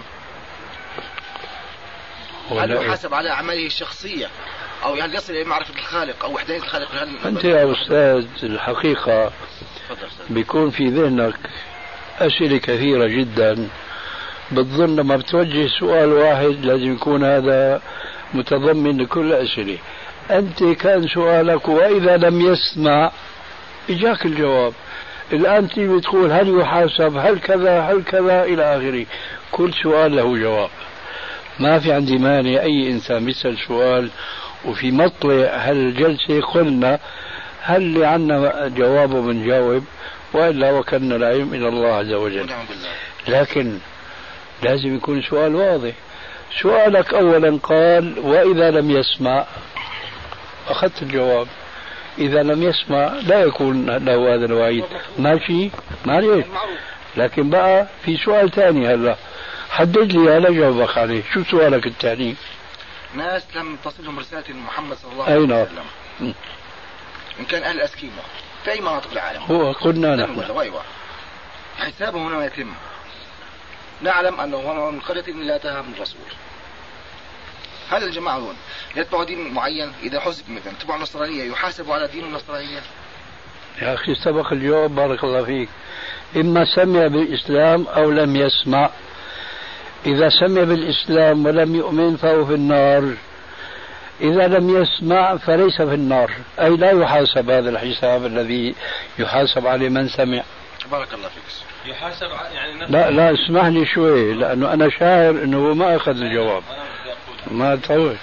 هل يحاسب على أعماله الشخصية أو هل يصل إلى معرفة الخالق أو وحدانية الخالق؟ أنت يا أستاذ الحقيقة بيكون في ذهنك أسئلة كثيرة جدا، بتظن لما بتوجه سؤال واحد لازم يكون هذا متضمن لكل الأسئلة. أنت كان سؤالك وإذا لم يسمع إجاك الجواب. الآن تيجي تقول هل يحاسب، هل كذا، هل كذا إلى آخره. كل سؤال له جواب. ما في عندي مانع أي إنسان بيسأل سؤال وفي مطلع هالجلسة قلنا هل اللي عنا جوابه بنجاوب، وإلا وكلنا العلم إلى الله عز وجل. لكن لازم يكون سؤال واضح. سؤالك أولا قال وإذا لم يسمع، أخذت الجواب. إذا لم يسمع لا يكون له هذا الوعيد. ماشي معليش. لكن بقى في سؤال ثاني هلا حدد لي هلا جاوبك عليه. شو سؤالك الثاني؟ ناس لم تصلهم رسالة محمد صلى الله عليه وسلم. إن كان أهل الأسكيمو في أي مناطق العالم، هو قلنا نحن أيوة حسابهم هنا ما يتم. نعلم أنه هو من قرية لا تهاب من الرسول. هذا الجماعة هون يتبعوا دين معين، إذا حزب مثلا تبعوا النصرانية يحاسبوا على دين النصرانية. يا أخي سبق الجواب بارك الله فيك. إما سمع بالإسلام أو لم يسمع. إذا سمع بالإسلام ولم يؤمن فهو في النار. إذا لم يسمع فليس في النار، أي لا يحاسب هذا الحساب الذي يحاسب عليه من سمع. بارك الله فيك. يحاسب يعني لا اسمح لي شوي، لأنه أنا شاعر أنه ما أخذ الجواب. ما تطول.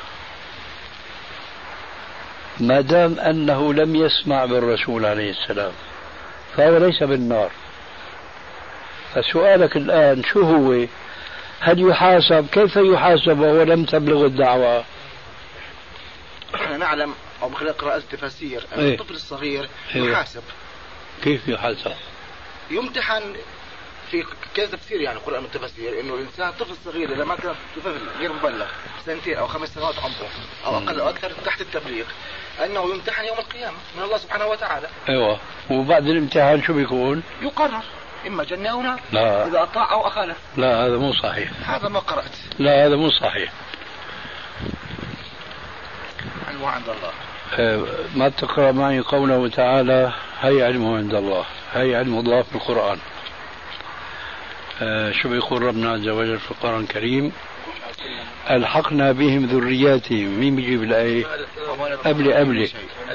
ما دام أنه لم يسمع بالرسول عليه السلام فهو ليس بالنار. فسؤالك الآن شو هو؟ هل يحاسب؟ كيف يحاسب وهو لم تبلغ الدعوة؟ نحن نعلم أو من خلال قراءة التفاسير أن الطفل الصغير يحاسب. كيف يحاسب؟ يمتحن في كذا تفسير، يعني قرآن التفاسير إنه الإنسان طفل صغير إذا ما كان طفل غير مبلغ 2 أو 5 سنوات عمره أو أقل أو أكثر تحت التبليغ، أنه يمتحن يوم القيامة من الله سبحانه وتعالى. أيوة. وبعد الامتحان شو بيكون؟ يقرر إما جنة أو نار. لا. إذا أطاع أو أخالف. لا هذا مو صحيح. هذا ما قرأت. لا هذا مو صحيح. علمه عند الله. ما تقرأ معي قوله تعالى هي علمه عند الله، هي علم الله في القرآن. شو بيقول ربنا عز وجل في القرآن الكريم؟ ألحقنا بهم ذرياتهم. مين بيجيب الآية؟ قبل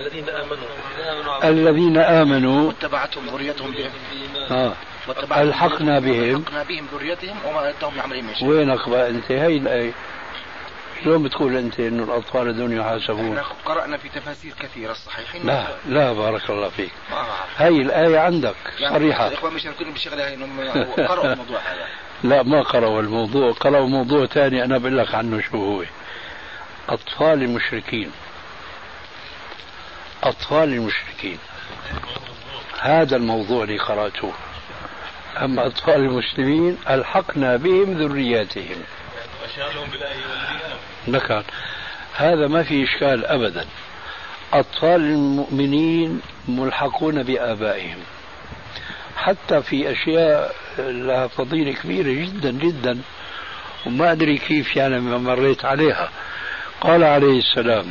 الذين آمنوا واتبعتهم ذريتهم ألحقنا بهم ذريتهم وما أتهم يعملون من شيء. وينك بقى أنت هاي الآية؟ شلون بتقول أنت إنه الأطفال دون يحاسبون؟ قرأنا في تفاسير كثيرة الصحيحين. لا بارك الله فيك. هاي الآية عندك صريحة. الإخوان مش كلهم بشغلة هاي إنهم قرأوا الموضوع هذا. لا ما قرأوا الموضوع، قرأوا موضوع ثاني أنا بقول لك عنه شو هو. أطفال المشركين، أطفال المشركين هذا الموضوع اللي قرأته. أما أطفال المسلمين ألحقنا بهم ذرياتهم. نكال هذا ما في إشكال أبدا. أطفال المؤمنين ملحقون بآبائهم، حتى في أشياء لها فضيلة كبيرة جدا جدا وما أدري كيف يعني ما مريت عليها. قال عليه السلام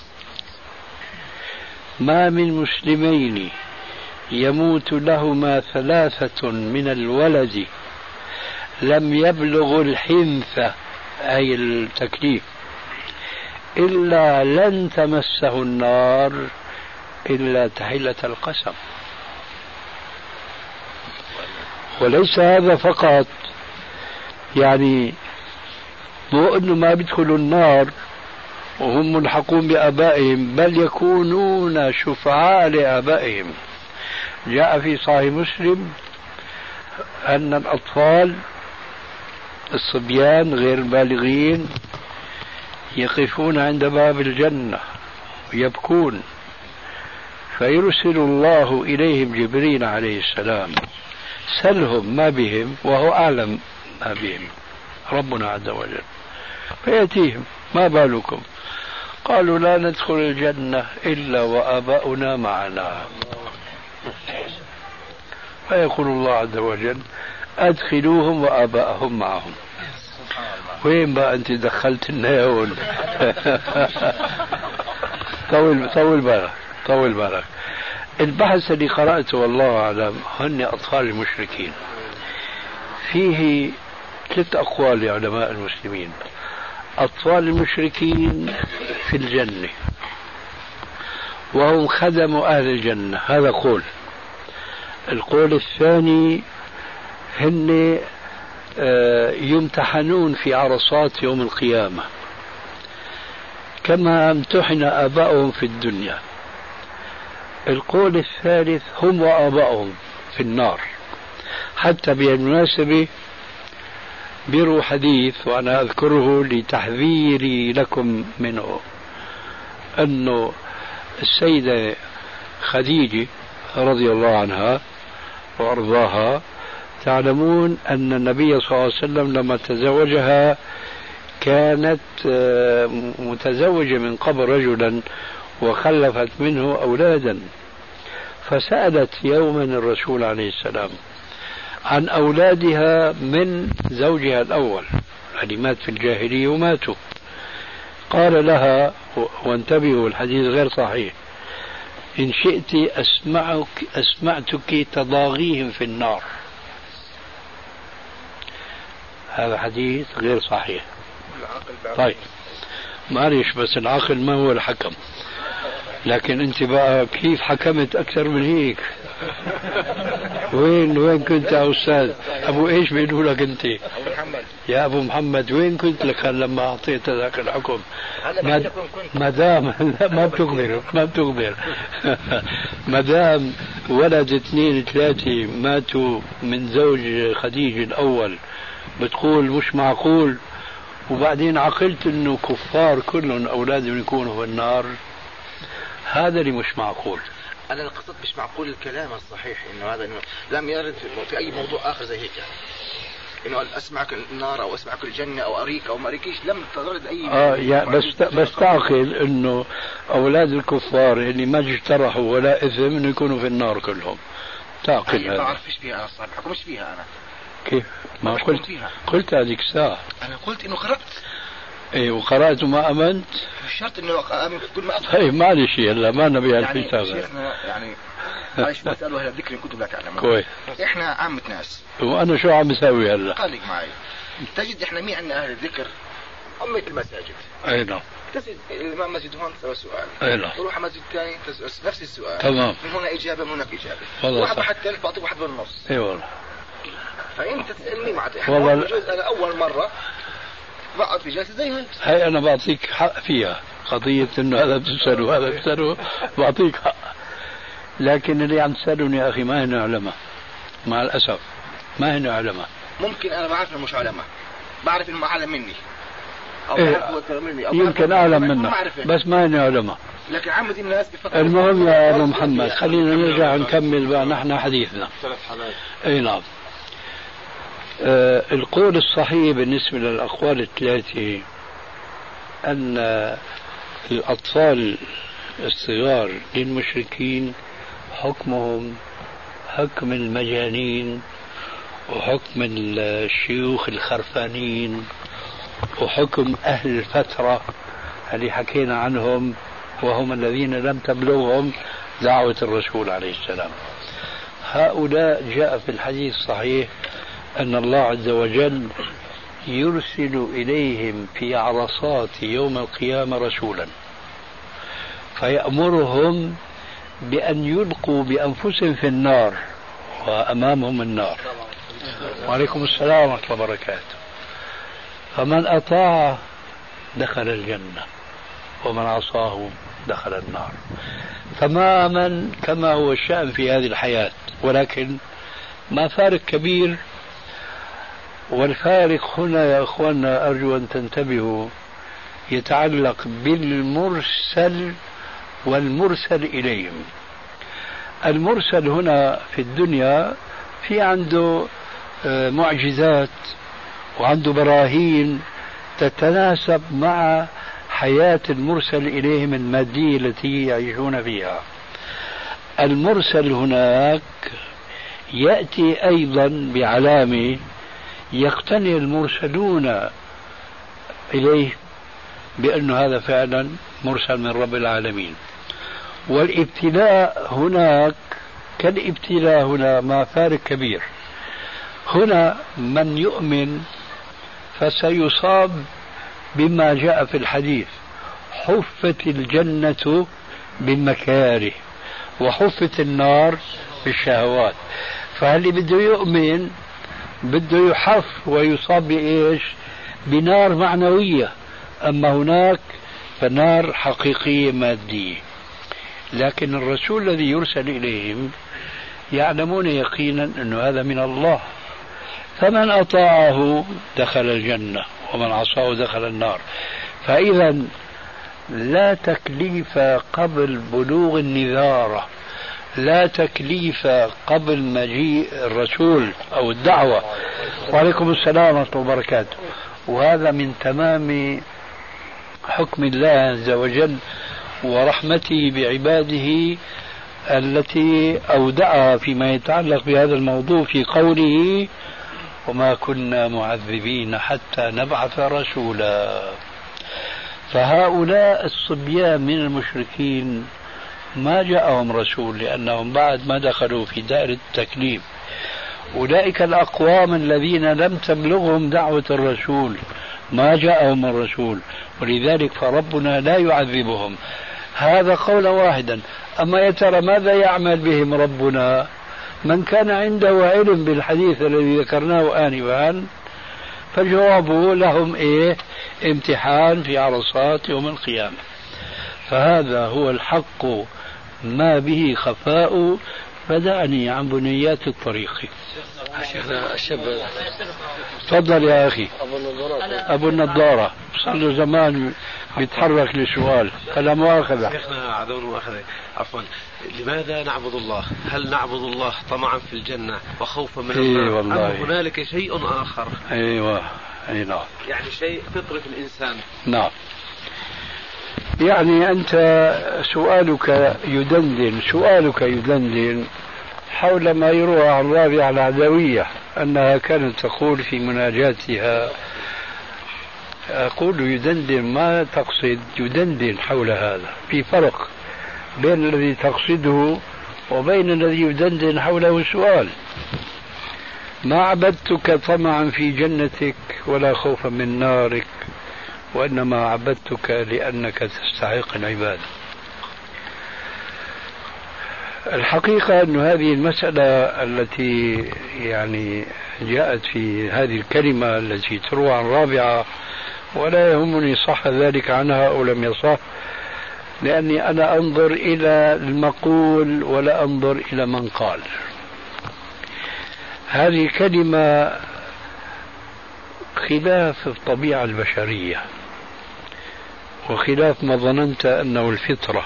ما من مسلمين يموت لهما 3 من الولد لم يبلغ الحنث أي التكليف إلا لن تمسه النار إلا تحلة القسم. وليس هذا فقط، يعني مو أنه ما بيدخلوا النار وهم ملحقون بآبائهم، بل يكونون شفعاء لآبائهم. جاء في صحيح مسلم أن الأطفال الصبيان غير البالغين يقفون عند باب الجنة ويبكون، فيرسل الله إليهم جبريل عليه السلام سلهم ما بهم وهو أعلم ما بهم ربنا عز وجل، فيأتيهم ما بالكم؟ قالوا لا ندخل الجنة إلا وآباؤنا معنا. فيقول الله عز وجل أدخلوهم وآباءهم معهم. وين بقى أنت دخلت النيون؟ طول بالك. البحث اللي قرأته والله أعلم هن أطفال المشركين فيه 3 أقوال لعلماء المسلمين. أطفال المشركين في الجنة وهم خدموا أهل الجنة، هذا قول. القول الثاني هن يمتحنون في عرصات يوم القيامة كما امتحن آباؤهم في الدنيا. القول الثالث هم وآباؤهم في النار. حتى بالمناسبة بيروا حديث وأنا أذكره لتحذيري لكم منه، أنه السيدة خديجة رضي الله عنها وأرضاها، تعلمون أن النبي صلى الله عليه وسلم لما تزوجها كانت متزوجة من قبل رجلا وخلفت منه أولادا، فسألت يوما الرسول عليه السلام عن أولادها من زوجها الأول، يعني مات في الجاهلية وماتوا. قال لها، وانتبهوا الحديث غير صحيح، إن شئت أسمعتك تضاغيهم في النار. هذا حديث غير صحيح. طيب معلش، بس العقل ما هو الحكم، لكن انت بقى كيف حكمت اكثر من هيك؟ وين كنت يا استاذ ابو ايش بيقولوا لك انت يا ابو محمد؟ وين كنت لك لما اعطيت ذاك الحكم؟ ما دام ما بتخبر ما دام ولد 2 3 ماتوا من زوج خديجة الاول بتقول مش معقول، وبعدين عقلت انه كفار كلهم اولادهم يكونوا في النار؟ هذا اللي مش معقول. انا القصد مش معقول الكلام الصحيح، انه هذا إنه لم يرد في اي موضوع اخر زي هيك، يعني انه اسمعك النار او اسمعك الجنه او اريك او ما اريكيش، لم ترد اي بس تعقل انه اولاد الكفار اللي ما اجترحوا ولا اثم انه يكونوا في النار كلهم. تعقل هذا؟ ما بعرفش فيها انا الصراحه، حكمش فيها انا. كيف؟ ما قلت هذيك الساعه. انا قلت انه قرات. ايه وقرأت وما امنت؟ مش شرط انه امن كل ما أدخل. طيب معلش هلا ما نبي الكتاب يعني شيخنا، يعني معلش بسأله هلا ذكر كنتم لا تعلمون. كويس. احنا عامة ناس. وانا شو عم اسوي هلا؟ خليك معي. تجد احنا مين عندنا اهل الذكر؟ أمة المساجد. اي نعم. تجد الامام مسجد هون تسأل سؤال. اي نعم. تروح على مسجد ثاني تسأل نفس السؤال. تمام. من هنا اجابة من هناك اجابة. والله واحد واحد ثالث بعطيك واحد بالنص. اي والله. فانت تسألني معناتها والله بجوز انا اول مرة بقعد في جلسة زي هاي أنا بعطيك حق فيها، قضية إنه هذا بتسأله وهذا بتسأله بعطيك حق، لكن اللي عم تسألوني يا أخي ما هن علماء، مع الأسف ما هن علماء. ممكن أنا بعرف إنه مش علماء، بعرف إنه أعلم مني أو مني أو يمكن أعلم منك، بس ما هن علماء. لكن عامة الناس بفكر. المهم يا أبو محمد خلينا نرجع نكمل بقى نحن حديثنا. أي نعم. القول الصحيح بالنسبة للأقوال الثلاثة أن الأطفال الصغار للمشركين حكمهم حكم المجانين، وحكم الشيوخ الخرفانين، وحكم أهل الفترة اللي حكينا عنهم وهم الذين لم تبلغهم دعوة الرسول عليه السلام. هؤلاء جاء في الحديث الصحيح أن الله عز وجل يرسل إليهم في عرصات يوم القيامة رسولا فيأمرهم بأن يلقوا بأنفسهم في النار وأمامهم النار. وعليكم السلام ورحمة الله وبركاته. فمن أطاع دخل الجنة ومن عصاه دخل النار، تماما كما هو الشأن في هذه الحياة، ولكن ما فارق كبير. والفارق هنا يا أخواننا أرجو أن تنتبهوا يتعلق بالمرسل والمرسل إليهم. المرسل هنا في الدنيا في عنده معجزات وعنده براهين تتناسب مع حياة المرسل إليهم المادية التي يعيشون فيها. المرسل هناك يأتي أيضا بعلامة يقتنع المرسلون إليه بأن هذا فعلا مرسل من رب العالمين. والابتلاء هناك كالابتلاء هنا ما فارق كبير. هنا من يؤمن فسيصاب بما جاء في الحديث: حفت الجنة بالمكاره وحفت النار بالشهوات. فاللي بده يؤمن بده يحف ويصاب بإيش؟ بنار معنوية. أما هناك فنار حقيقية مادية. لكن الرسول الذي يرسل إليهم يعلمون يقينا أن هذا من الله، فمن أطاعه دخل الجنة ومن عصاه دخل النار. فإذا لا تكليف قبل بلوغ النذارة، لا تكليف قبل مجيء الرسول أو الدعوة. وعليكم السلام ورحمة الله وبركاته. وهذا من تمام حكم الله عز وجل ورحمته بعباده التي أودعها فيما يتعلق بهذا الموضوع في قوله: وما كنا معذبين حتى نبعث رسولا. فهؤلاء الصبيان من المشركين ما جاءهم رسول لأنهم بعد ما دخلوا في دائرة التكليف. أولئك الأقوام الذين لم تبلغهم دعوة الرسول ما جاءهم الرسول، ولذلك فربنا لا يعذبهم. هذا قولا واحدا. أما يا ترى ماذا يعمل بهم ربنا؟ من كان عنده علم بالحديث الذي ذكرناه آنفا فجوابه لهم إيه؟ امتحان في عرصات يوم القيامة. فهذا هو الحق ما به خفاء، فدعني عن بنيات الطريق. شيخنا الشاب، تفضل يا أخي. أبو النضارة صار له زمان بيتحرك لسؤال. ألا مؤاخذة شيخنا، عدو مؤاخذة، عفوا. لماذا نعبد الله؟ هل نعبد الله طمعا في الجنة وخوفا من النار، أم هنالك شيء آخر؟ أيوة، أي نعم، يعني شيء فطري في الإنسان. نعم. يعني أنت سؤالك يدندن حول ما يروى عن رابعة العدوية أنها كانت تقول في مناجاتها. أقول يدندن، ما تقصد يدندن حول هذا. في فرق بين الذي تقصده وبين الذي يدندن حوله السؤال. ما عبدتك طمعا في جنتك ولا خوفا من نارك، وإنما عبدتك لأنك تستحق العبادة. الحقيقة أن هذه المسألة التي يعني جاءت في هذه الكلمة التي تروى عن رابعة، ولا يهمني صح ذلك عنها أو لم يصح، لأني أنا أنظر إلى المقول ولا أنظر إلى من قال. هذه كلمة خلاف الطبيعة البشرية وخلاف ما ظننت أنه الفطرة.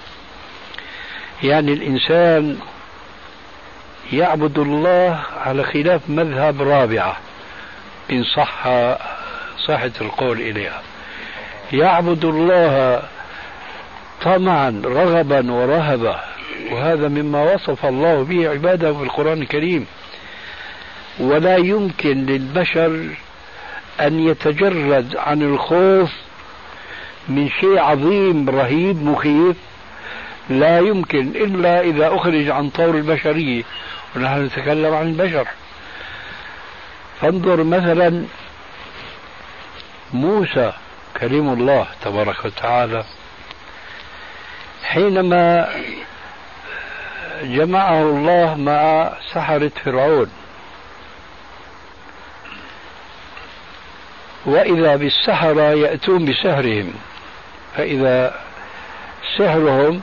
يعني الإنسان يعبد الله على خلاف مذهب رابعة إن صحة القول إليها. يعبد الله طمعا رغبا ورهبا، وهذا مما وصف الله به عباده في القرآن الكريم. ولا يمكن للبشر أن يتجرد عن الخوف من شيء عظيم رهيب مخيف، لا يمكن إلا إذا أخرج عن طور البشرية، ونحن نتكلم عن البشر. فانظر مثلا موسى كريم الله تبارك وتعالى حينما جمعه الله مع سحرة فرعون، وإذا بالسحرة يأتون بسحرهم، فإذا سحرهم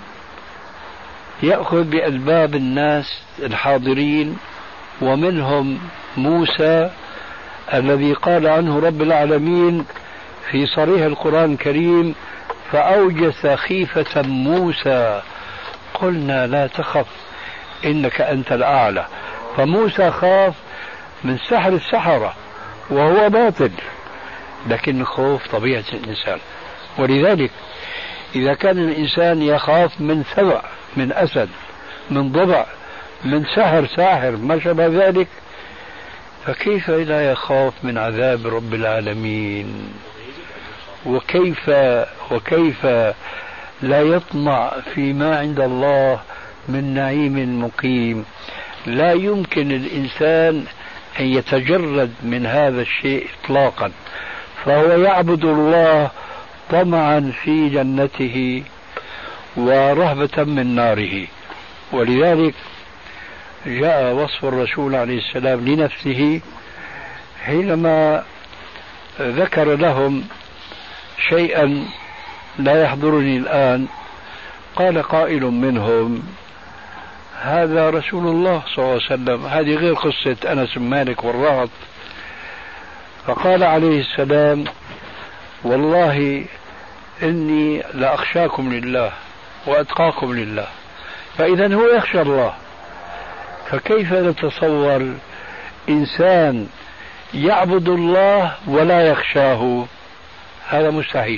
يأخذ بألباب الناس الحاضرين، ومنهم موسى الذي قال عنه رب العالمين في صريح القرآن الكريم: فأوجس خيفة موسى قلنا لا تخف إنك أنت الأعلى. فموسى خاف من سحر السحرة وهو باطل، لكن خوف طبيعة الإنسان. ولذلك إذا كان الإنسان يخاف من سبع، من أسد، من ضبع، من ساحر ما شابه ذلك، فكيف لا يخاف من عذاب رب العالمين؟ وكيف لا يطمع فيما عند الله من نعيم مقيم؟ لا يمكن الإنسان أن يتجرد من هذا الشيء إطلاقا، فهو يعبد الله طمعا في جنته ورهبة من ناره. ولذلك جاء وصف الرسول عليه السلام لنفسه حينما ذكر لهم شيئا لا يحضرني الآن. قال قائل منهم: هذا رسول الله صلى الله عليه وسلم، هذه غير قصة أنس بن مالك والرهط. فقال عليه السلام: والله إني لأخشاكم لله وأتقاكم لله. فإذا هو يخشى الله، فكيف نتصور إنسان يعبد الله ولا يخشاه؟ هذا مستحيل.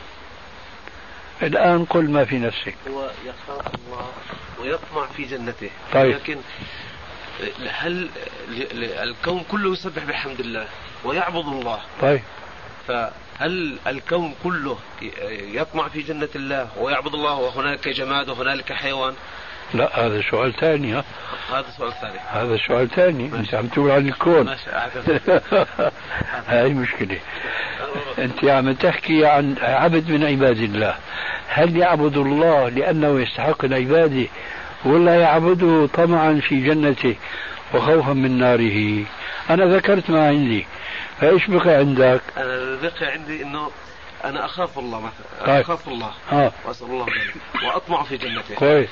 الآن قل ما في نفسك. هو يخاف الله ويطمع في جنته. طيب. لكن هل الكون كله يسبح بحمد الله ويعبد الله؟ طيب. فهل الكون كله يطمع في جنة الله ويعبد الله وهناك جماد وهنالك حيوان؟ لا، هذا سؤال ثاني. هذا سؤال ثاني. هذا سؤال ثاني. انت عم تقول عن الكون. هاي مشكلة. انت عم تحكي عن عبد من عباد الله. هل يعبد الله لأنه يستحق العبادة ولا يعبده طمعا في جنته وخوفا من ناره؟ أنا ذكرت ما عندي، فإيش بقي عندك؟ أنا بقي عندي إنه أنا أخاف الله مثلا. أخاف الله وأسأل الله ذلك وأطمع في جنته. كويس.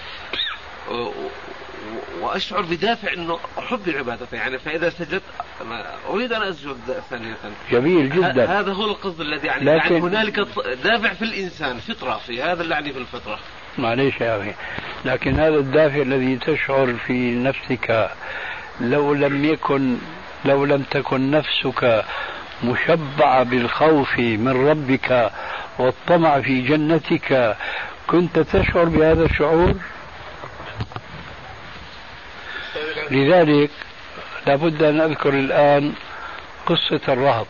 وأشعر بدافع إنه أحب عبادته، يعني فإذا سجدت أريد أن أسجد ثانية. جميل جدا. هذا هو القصد الذي يعني هنالك دافع في الإنسان، فطرة في هذا اللي يعني في الفطرة. معليش يا أخي، لكن هذا الدافع الذي تشعر في نفسك لو لم تكن نفسك مشبعة بالخوف من ربك والطمع في جنتك كنت تشعر بهذا الشعور؟ لذلك لابد أن أذكر الآن قصة الرهط،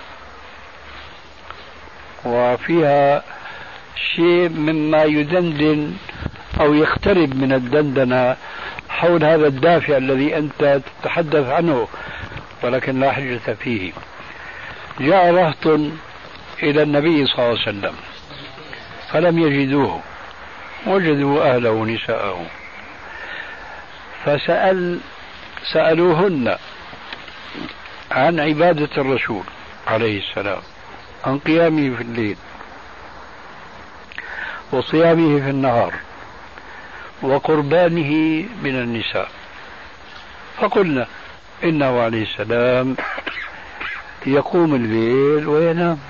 وفيها شيء مما يدندن أو يقترب من الدندنة حول هذا الدافع الذي أنت تتحدث عنه ولكن لا حجة فيه. جاء رهط إلى النبي صلى الله عليه وسلم فلم يجدوه، وجدوا أهله ونساءه، فسألوهن عن عبادة الرسول عليه السلام، عن قيامه في الليل وصيامه في النهار وقربانه من النساء. فقلنا إنه عليه السلام يقوم الليل وينام.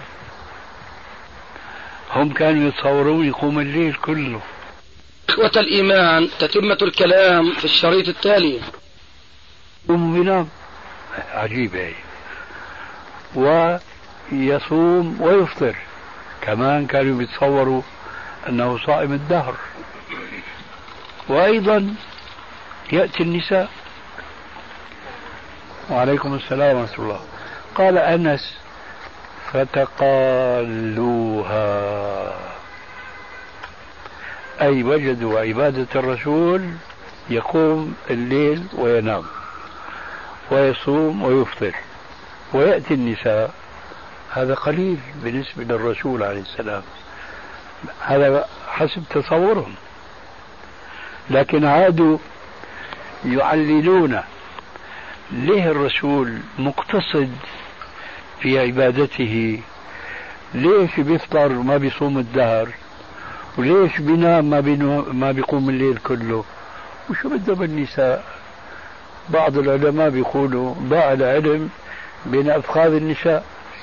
هم كانوا يتصورون يقوم الليل كله. إخوة الإيمان، تتمة الكلام في الشريط التالي. يقوم وينام، عجيبة. ويصوم ويفطر، كمان كانوا يتصوروا أنه صائم الدهر. وأيضا يأتي النساء. وعليكم السلام ورحمة الله. قال أنس: فتقالوها، أي وجدوا عبادة الرسول يقوم الليل وينام ويصوم ويفطر، ويأتي النساء. هذا قليل بالنسبة للرسول عليه السلام، هذا حسب تصورهم. لكن عادوا يعللون ليه الرسول مقتصد في عبادته، ليش بيفطر ما بيصوم الدهر، وليش بينام ما بيقوم الليل كله، وشو بده بالنساء؟ بعض العلماء بيقولوا ضاع العلم بين أفخاذ النساء.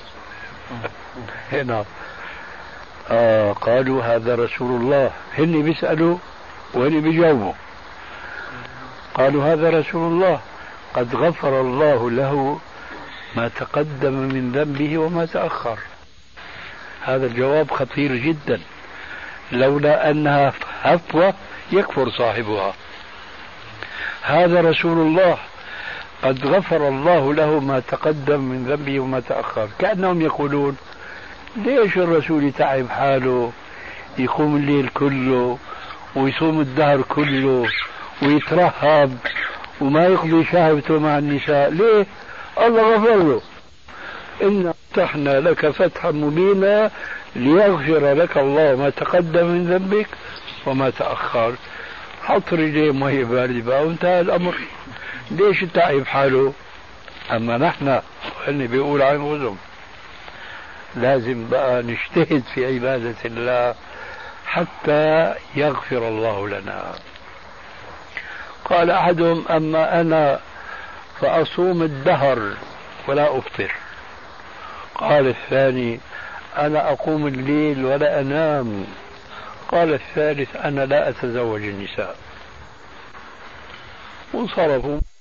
هنا قالوا هذا رسول الله، هن بيسألوا وهن بيجاوبوا. قالوا هذا رسول الله قد غفر الله له ما تقدم من ذنبه وما تأخر. هذا الجواب خطير جدا، لولا أنها هفوة يكفر صاحبها. هذا رسول الله قد غفر الله له ما تقدم من ذنبه وما تأخر. كأنهم يقولون ليش الرسول يتعب حاله يقوم الليل كله ويصوم الدهر كله ويترهب وما يقضي شهوته مع النساء؟ ليه؟ الله غفر له. إنا فتحنا لك فتحا مبينا ليغفر لك الله ما تقدم من ذنبك وما تأخر. حط رجليه مية باردة بقى وانتهى الأمر. ليش تعب حاله؟ أما نحن اللي بيقول عن غزم لازم بقى نجتهد في عبادة الله حتى يغفر الله لنا. قال أحدهم أما أنا فأصوم الدهر ولا أفطر. قال الثاني أنا أقوم الليل ولا أنام. قال الثالث أنا لا أتزوج النساء. وانصرفوا.